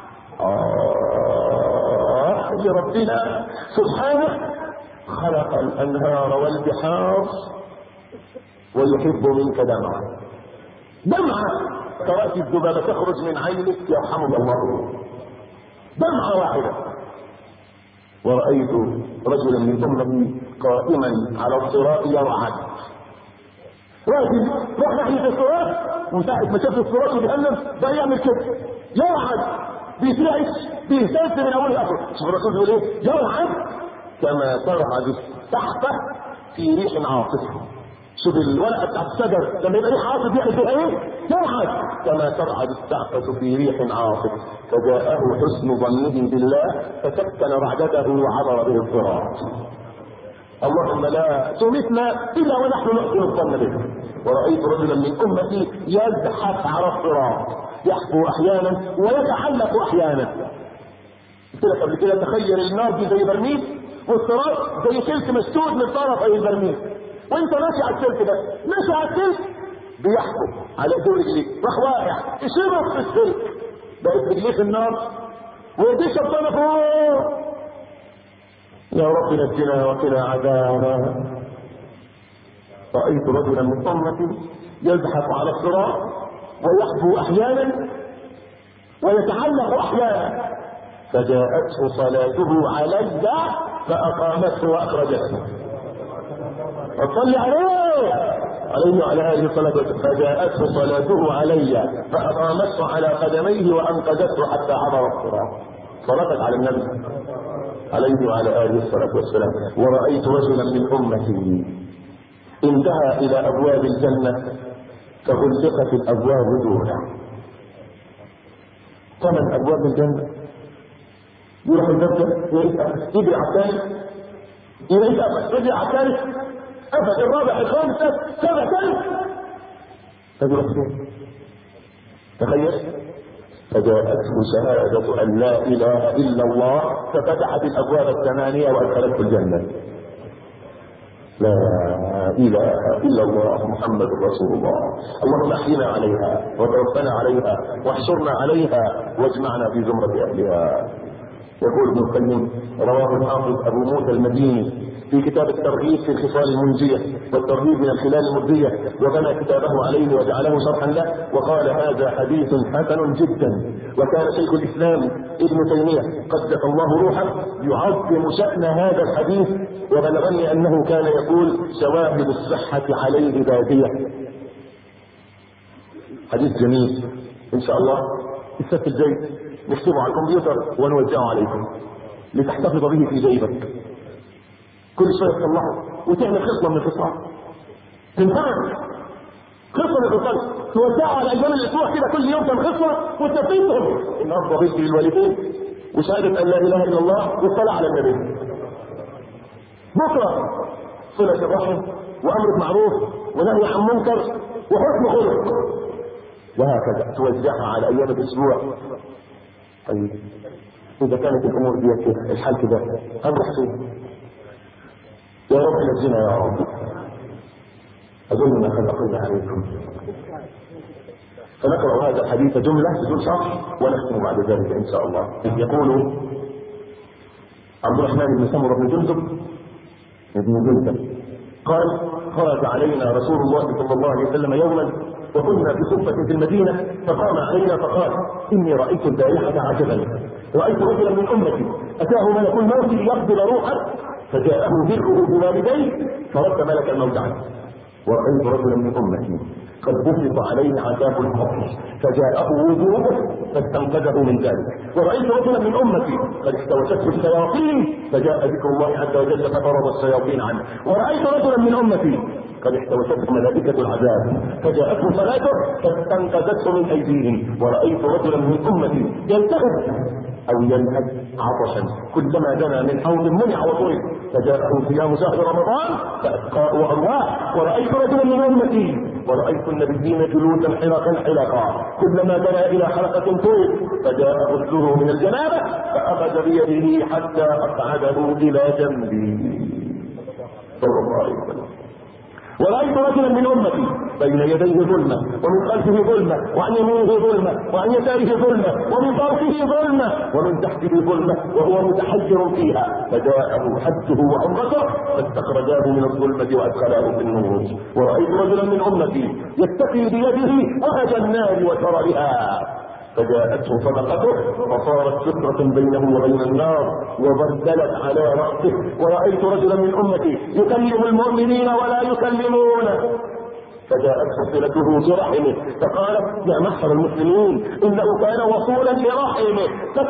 آه لربنا سبحانه خلق الانهار والبحار ويحب منك دمعة. دمعة ترى الذبابة تخرج من عينك يرحمك الله، دمعة واحدة. ورأيت رجلا من امتي قائما على الصراط يرعد. راجل راح ناحية الصراط وساعة ما شاف الصراط وجهنم ده يعمل كده يرعد، بيترعش بيهتز من اول لاخر. شوف الرسول بيقول ايه؟ يرعد كما ترعد السحبة في ريح عاصف. شوف الورقة بتاعت الشجر لما يبقى ريح عاصف يعمل فيها ايه؟ يرعد كما ترعد السحبة في ريح عاصف. فجاءه حسن ظنه بالله فسكن رعدته وعبر به الصراط. اللهم لا تمتنا الا ونحن نحسن الظن بك. ورأيت رجلا من امتي يزحف على الصراط يحفو احيانا ويتحلق احيانا. قلت لك قبل كده تخيل النار دي زي برميل والصراط زي سلك مسدود من طرف اي البرميل، وانت ماشي على السلك ده ماشي على السلك بيحكم على ايديه ورجليه راح واقع يشبك في السلك بقت رجليه في النار وايديه شبطانه فوق. يا رب نجنا وقنا عذابا. رأيت رجلا من امتي يزحف على الصراط ويحفو احيانا ويتعلق احيانا فجاءته صلاته علي فاقامته واخرجته. فصلي عليه عليه وعلى اله الصلاه والسلام. فجاءته صلاته علي فاقامته على قدميه وانقذته حتى عبر الصراط. صلاتك على النبي عليه وعلى اله الصلاه والسلام. ورأيت رجلا من امتي انتهى الى ابواب الجنه فغلقت الابواب دونه. ثمان ابواب الجنه يروح الباب يجري على الثاني يجري على الثالث ابد الرابع الخامس سبع ثالث فيروح فين؟ تخيل. فجاءته شهادة أن لا إله إلا الله ففتحت الأبواب الثمانية وأدخلته الجنة. لا إله إلا الله محمد رسول الله. اللهم احينا عليها وتوفنا عليها واحشرنا عليها واجمعنا في زمرة أهلها. يقول ابن القيم رواه الحافظ أبو موسى المديني في كتاب الترغيب في الخصال المنجية والترغيب من الخلال المرضية، وبنى كتابه عليه وجعله شرحا له وقال هذا حديث حسن جدا. وكان شيخ الإسلام ابن تيمية قدس الله روحه يعظم شأن هذا الحديث، وبلغني أنه كان يقول شواهد الصحة عليه بادية. حديث جميل إن شاء الله السبت الجاي نكتبه على الكمبيوتر ونوزعه عليكم لتحتفظ به في جيبك كل شويه تصلحه وتعمل خصله من الخصال تنفعك خصله من الخصال توزعها على ايام الاسبوع كده كل يوم كم خصله وتنفذهم. النهارده بيت للوالدين وشهاده ان لا اله الا الله والصلاه على النبي. بكره صله الرحم وامر معروف ونهي عن منكر وحسن خلق، وهكذا توزعها على ايام الاسبوع. طيب اذا كانت الامور دي كده الحال كده هنروح فين؟ يا رب نجينا يا رب. اظن ما خلقنا عليكم. فنقرا هذا الحديث جمله بدون شرح ونختم بعد ذلك ان شاء الله. يقول عبد الرحمن بن سمره بن جندب ابن جندب قال خرج علينا رسول الله صلى الله عليه وسلم يوما وكنا في صفة في المدينة فقام علينا فقال إني رأيت البارحة عجبا، رأيت رجلا من أمتي أتاه ملك الموت ليقبض روحه فجاءه بره بوالديه فرد ملك الموت عنه. ورأيت رجلا من أمتي قد بسط عليه عذاب القبر فجاءه وجوده فاستنقذه من ذلك. ورأيت رجلا من أمتي قد استوشته الشياطين فجاء ذكر الله عز وجل فطرد الشياطين عنه. ورأيت رجلا من أمتي قد استوشته ملائكة العذاب فجاءته صلاته فاستنقذته من أيديهم. ورأيت رجلا من أمتي يلتهب أو ينهج عطشا كلما دنا من حوض منع وطرد فجاءه صيام شهر رمضان فأسقاء وأرواح. ورأيت رجلا من أمتي ورأيت النبيين جلودا حلقا حلقا كلما دنا إلى حلقة طرد فجاءه الزهر من الجنابة فأخذ بيده حتى أقعده إلى جنبي صلى الله عليه وسلم. ورأيت رجلا من أمتي بين يديه ظلمة ومن خلفه ظلمة وعن يمينه ظلمة وعن يساره ظلمة ومن فوقه ظلمة ومن تحته ظلمة وهو متحجر فيها فجاءه حجه وعمرته فاستخرجاه من الظلمة وأدخلاه في النور. ورأيت رجلا من أمتي يتقي بيده وهج النار وشررها فجاءته صدقته فصارت سترة بينه وبين النار وبردلت على رأسه. ورأيت رجلا من أمتي يكلم المؤمنين ولا يكلمونه فجاءته صلته برحمه فقال يا معشر المسلمين إنه كان وصولا لرحمه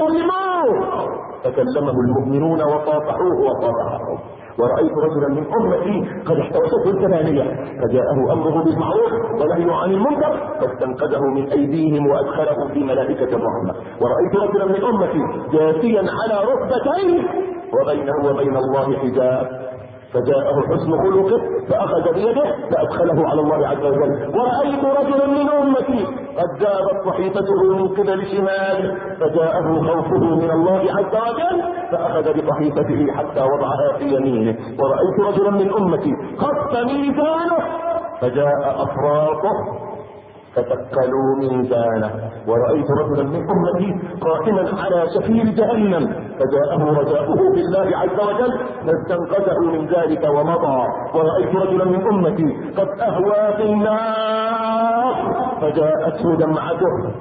فكلموه فكلمه المؤمنون وصافحوه وصافحهم. ورأيت رجلا من أمتي قد احتوته الزبانية فجاءه أمره بالمعروف ونهيه عن المنكر فاستنقذه من أيديهم وأدخله في ملائكة الرحمة. ورأيت رجلا من أمتي جاثيا على ركبتيه وبينه وبين الله حجاب فجاءه حسن خلقه فأخذ بيده فأدخله على الله عز وجل. ورأيت رجلا من أمتي قد جابت صحيفته من قبل شماله فجاءه خوفه من الله عز وجل فأخذ بصحيفته حتى وضعها في يمينه. ورأيت رجلا من أمتي خف ميزانه فجاء أفراطه فتكلوا ميزانه. ورأيت رجلا من أمتي قائما على شفير جهنم فجاءه رجاؤه بالله عز وجل فاستنقذه من ذلك ومضى. ورأيت رجلا من أمتي قد أهوى في النار فجاءته دمعته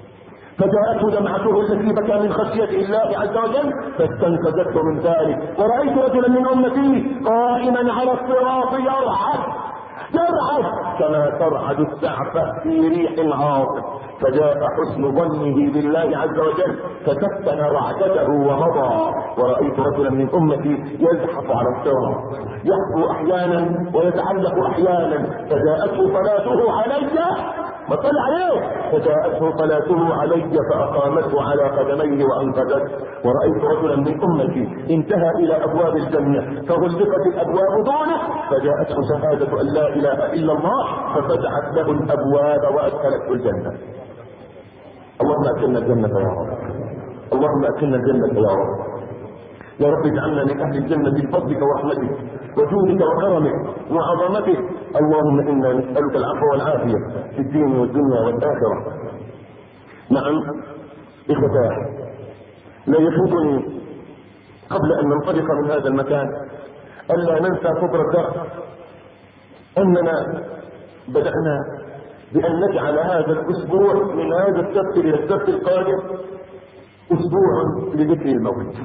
فجاءته دمعته التي بكى من خشية الله عز وجل فاستنقذته من ذلك. ورأيت رجلا من أمتي قائما على الصراط يرعد يرعد كما ترعد السعفة في ريح عاصف فجاء حسن ظنه بالله عز وجل فسكن رعدته ومضى. ورأيت رجلا من أمتي يزحف على الصراط يحفو أحيانا ويتعلق أحيانا فجاءته صلاته علي ما صلى عليه فجاءته صلاته علي فأقامته على قدميه وأنقذته. ورأيت رجلا من أمتي انتهى إلى أبواب الجنة فغلقت الأبواب دونه فجاءته شهادة أن لا إله إلا الله ففتحت له الأبواب وأدخلته الجنة. اللهم أكلنا الجنة يا رب. اللهم أكلنا الجنة يا رب. يا رب اجعلنا من أهل الجنة بفضلك ورحمتك وجودك وكرمك وعظمتك. اللهم إنا نسألك العفو والعافية في الدين والدنيا والآخرة. نعم إخوتاه لا يفوتني قبل أن ننطلق من هذا المكان ألا ننسى صبر الدهر أننا بدأنا بأن نجعل هذا الأسبوع من هذا السبت إلى السبت القادم أسبوع لذكر الموت.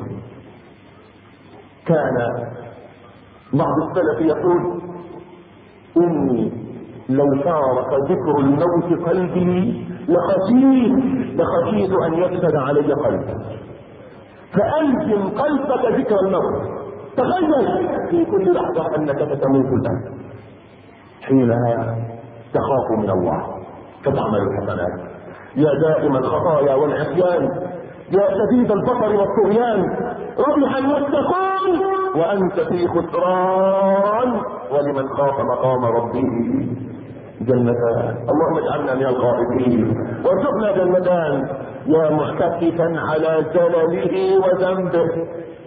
كان بعض السلف يقول إني لو فارق ذكر الموت قلبي لخشيت لخشيت أن يفسد علي قلبي. فألزم قلبك ذكر الموت. تخيل في كل لحظة أنك ستموت الآن حينها تخاف من الله فتعمل الحسنات. يا دائم الخطايا والعصيان، يا شديد البطر والطغيان، ربح المتقون وانت في خسران، ولمن خاف مقام ربه جنتان. اللهم اجعلنا من الخائفين وارزقنا جنتان. يا معتكفا على زلله وذنبه،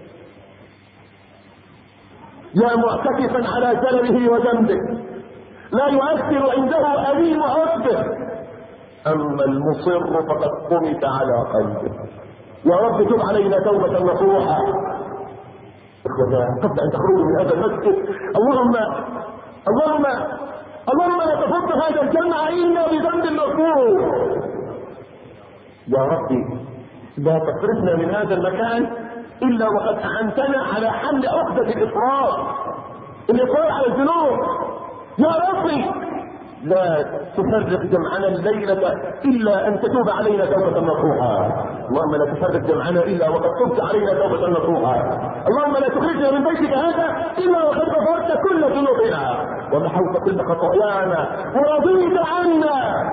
يا معتكفا على زلله وذنبه، لا يؤثر عنده أليم عقبه، اما المصر فقد قمت على قلبه. يا رب تب علينا توبة نصوحة. قبل ان تخرجوا من هذا المسجد، اللهم اللهم اللهم لا تفض هذا الجمع الا بذنب مغفور. يا ربي لا تصرفنا من هذا المكان الا وقد اعنتنا على حل عقدة الاصرار، الاصرار على الذنوب. يا ربي لا تفرق جمعنا الليلة الا ان تتوب علينا توبة نصوحا. اللهم لا تفرق جمعنا الا وقد تبت علينا توبة نصوحا. اللهم لا تخرجنا من بيتك هذا الا وقد غفرت كل ذنوبنا ومحوت كل خطايانا ورضيت عنا.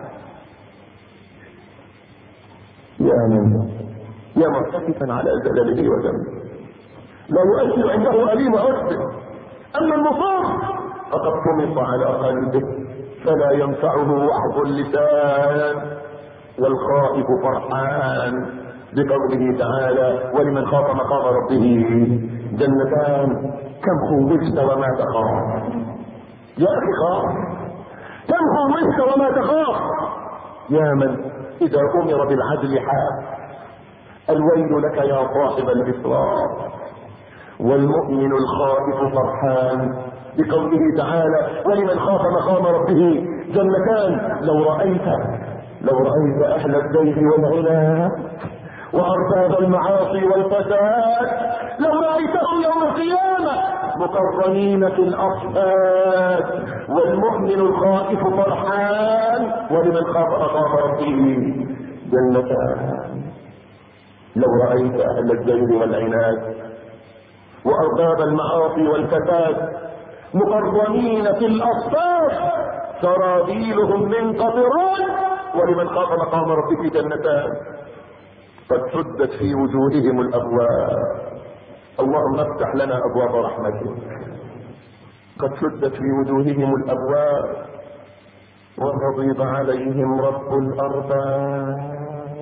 يا من يا معتكفا على زلله وذنبه، لا يؤثر عنده أليم عقبه، اما المصاب فقد طمس على قلبه فلا ينفعه وعظ اللسان. والخائف فرحان بقوله تعالى ولمن خاف مقام ربه جنتان. كم خوفت وما تخاف يا اخي، خاف. كم خوفت وما تخاف. يا من اذا امر بالعدل حاف. الويل لك يا صاحب الاسراف. والمؤمن الخائف فرحان بقوله تعالى ولمن خاف مقام ربه جنتان. لو رأيت لو رأيت اهل الزيغ والعناد وارباب المعاصي والفساد، لو رأيتهم يوم القيامة مقرنين في الاصفاد. والمؤمن الخائف فرحان ولمن خاف مقام ربه جنتان. لو رأيت اهل الزيغ والعناد وارباب المعاصي والفساد مقرنين في الاصفاد سرابيلهم من قطران ولمن خاف مقام ربه جنتان. قد سدت في وجوههم الابواب. اللهم افتح لنا ابواب رحمتك. قد سدت في وجوههم الابواب وغضب عليهم رب الارباب.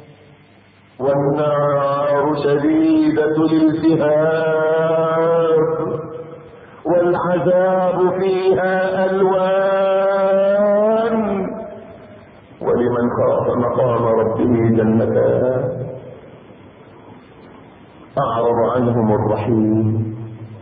والنار شديدة الالتهاب والعذاب فيها ألوان. ولمن خاف مقام ربه جنتان. أعرض عنهم الرحيم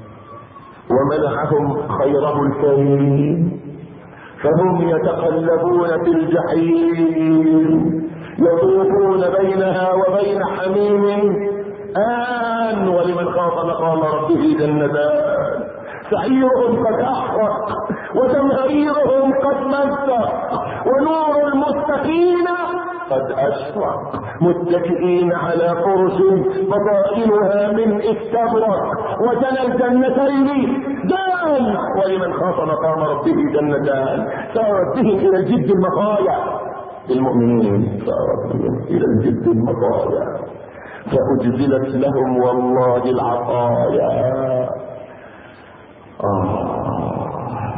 ومنعهم خيره الكريم، فهم يتقلبون في الجحيم يطوفون بينها وبين حميم آن. ولمن خاف مقام ربه جنتان. سعيرهم قد أحرق وزمهريرهم قد مزق ونور المتقين قد أشرق متكئين على فرش بطائنها من استبرق وجنى الجنتين دان. ولمن خاف مقام ربه جنتان. سارت بهم إلى الجد المطايا. المؤمنين سارت بهم إلى الجد المطايا فأجزلت لهم والله العطايا. آه.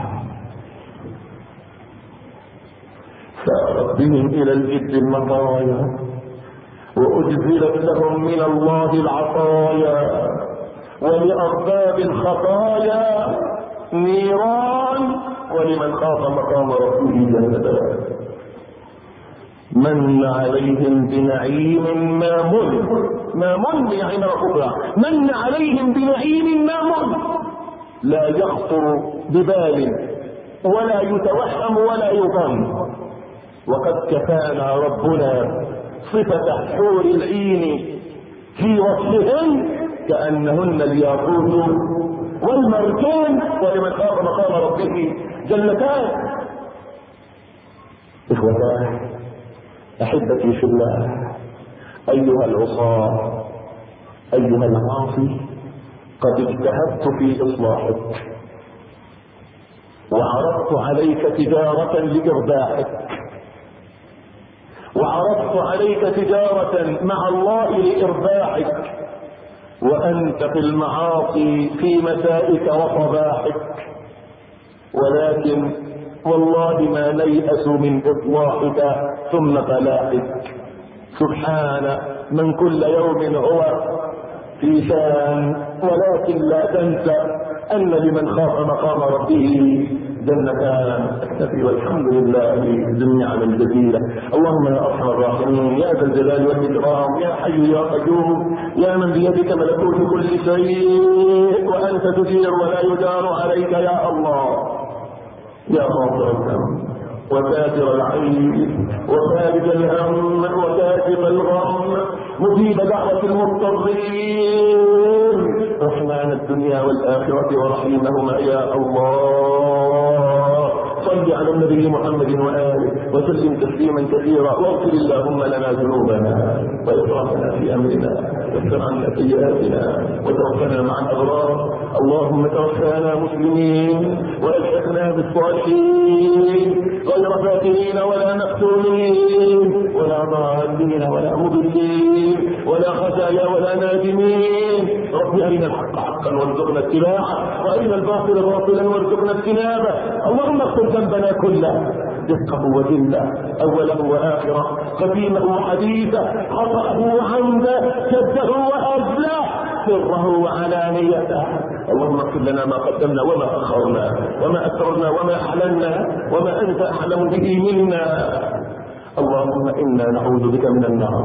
سارت بهم إلى الجد المطايا وأجزلت لهم من الله العطايا. ولأرباب الخطايا نيران. ولمن خاف مقام ربه جنتان. من عليهم بنعيم ما من ما من بنعيم الكبرى. من عليهم بنعيم ما من لا يخطر ببال ولا يتوهم ولا يظن. وقد كفانا ربنا صفة حور العين في وصفهن كأنهن الياقوت والمرجان. ولمن خاف مقام ربه جنتان. إخوتاه أحبتي في الله، أيها العصاة أيها العاصي، قد اجتهدت في إصلاحك وعرضت عليك تجارة لإرباحك وعرضت عليك تجارة مع الله لإرباحك، وأنت في المعاصي في مسائك وصباحك، ولكن والله ما نيأس من إصلاحك ثم فلاحك. سبحان من كل يوم هو في شان، ولكن لا تنسى أن لمن خاف مقام ربه جنتان. اكتفي والحمد لله ذي النعم الجزيلة. اللهم يا أرحم الراحمين، يا ذا الجلال والإكرام، يا حي يا قيوم، يا من بيدك ملكوت كل شيء وأنت تجير ولا يجار عليك، يا الله يا غافر الذنب وساتر العيب وفارج الهم وكاشف الغم مجيب دعوة المضطرين، رحمن الدنيا والآخرة ورحيمهما، يا الله صل على النبي محمد وآله وسلم تسليما كثيرا. واغفر اللهم لنا ذنوبنا وإسرافنا في أمرنا واغفر عنا سيئاتنا وتوفنا مع الأبرار. اللهم توفنا مسلمين وألحقنا بالصالحين غير فاتنين ولا مفتونين ولا ضالين ولا مضلين ولا خزايا ولا نادمين. رب أرنا الحق حقا وارزقنا اتباعه وأرنا الباطل باطلا وارزقنا اجتنابه. اللهم اغفر ذنبنا كله، دقه وجله، أوله وآخره، قديمه وحديثه، خطأه وعمده، جده وأجله، سره وعلانيته. اللهم اغفر لنا ما قدمنا وما أخرنا وما أسررنا وما أعلنا وما أنت أعلم به منا. اللهم إنا نعوذ بك من النار،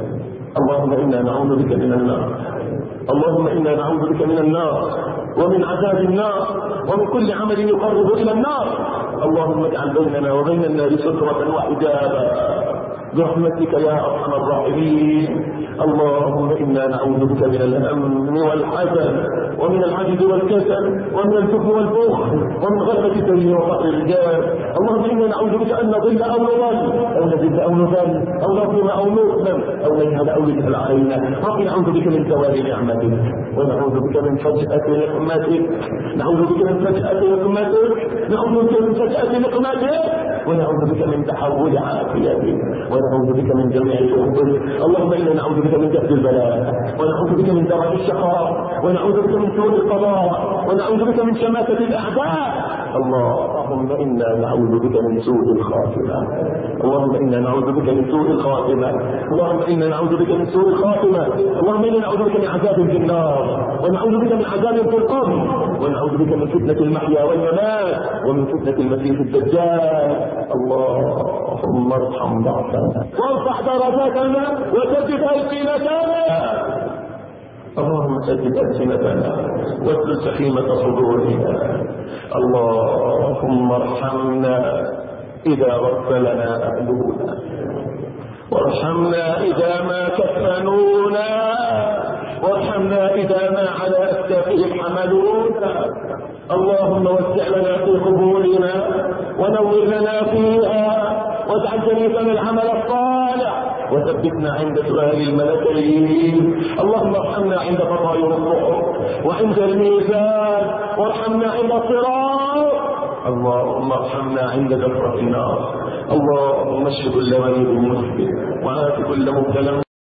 اللهم إنا نعوذ بك من النار، اللهم إنا نعوذ بك من النار ومن عذاب النار ومن كل عمل يقرب إلى النار. اللهم اجعل بيننا وبين النار سترة وحجابا برحمتك يا أرحم الراحمين. اللهم إنا نعوذ بك من الهم والحزن ومن العجز والكسل ومن الجبن والبخل ومن غلبة الدين وفقر الرجال. اللهم إنا نعوذ بك أن نضل أو نضل أو نذل أو نذل أو نظلم أو نظلم أو نجهل أو يجهل علينا. رب نعوذ بك من زوال نعمتك ونعوذ بك من فجأة نقمتك، نعوذ بك من فجأة نقمتك، نعوذ بك من فجأة نقمتك، ونعوذ بك من تحول عافيتك، ونعوذ بك من جميع شرورك. اللهم إنا نعوذ بك من جهد البلاء، ونعوذ بك من درك الشقاء، ونعوذ بك من سوء القضاء، ونعوذ بك من شماتة الأعداء. اللهم إنا نعوذ بك من سوء الخاتمة، اللهم إنا نعوذ بك من سوء الخاتمة، اللهم إنا نعوذ بك من سوء الخاتمة، اللهم إنا نعوذ بك من عذاب في النار، ونعوذ بك من عذاب في القبر، ونعوذ بك من فتنة المحيا والممات، ومن فتنة المسيح الدجال. اللهم ارحم ضعفنا وارفع درجاتنا وسدد ألسنتنا، اللهم سدد ألسنتنا واسلل سخيمة صدورنا. اللهم ارحمنا إذا غفلنا أهلنا، وارحمنا إذا ما كفنونا، وارحمنا إذا ما على أكتافهم حملونا. اللهم وسع لنا في قبورنا ونور لنا فيها، واجعل جميعنا العمل الصالح، وثبتنا عند سؤال الملكين. اللهم ارحمنا عند فضائل الصحف وعند الميزان، وارحمنا عند الصراط. اللهم ارحمنا عند جفرة النار. اللهم اشف كل مريض مسلم وعاف كل مبتلى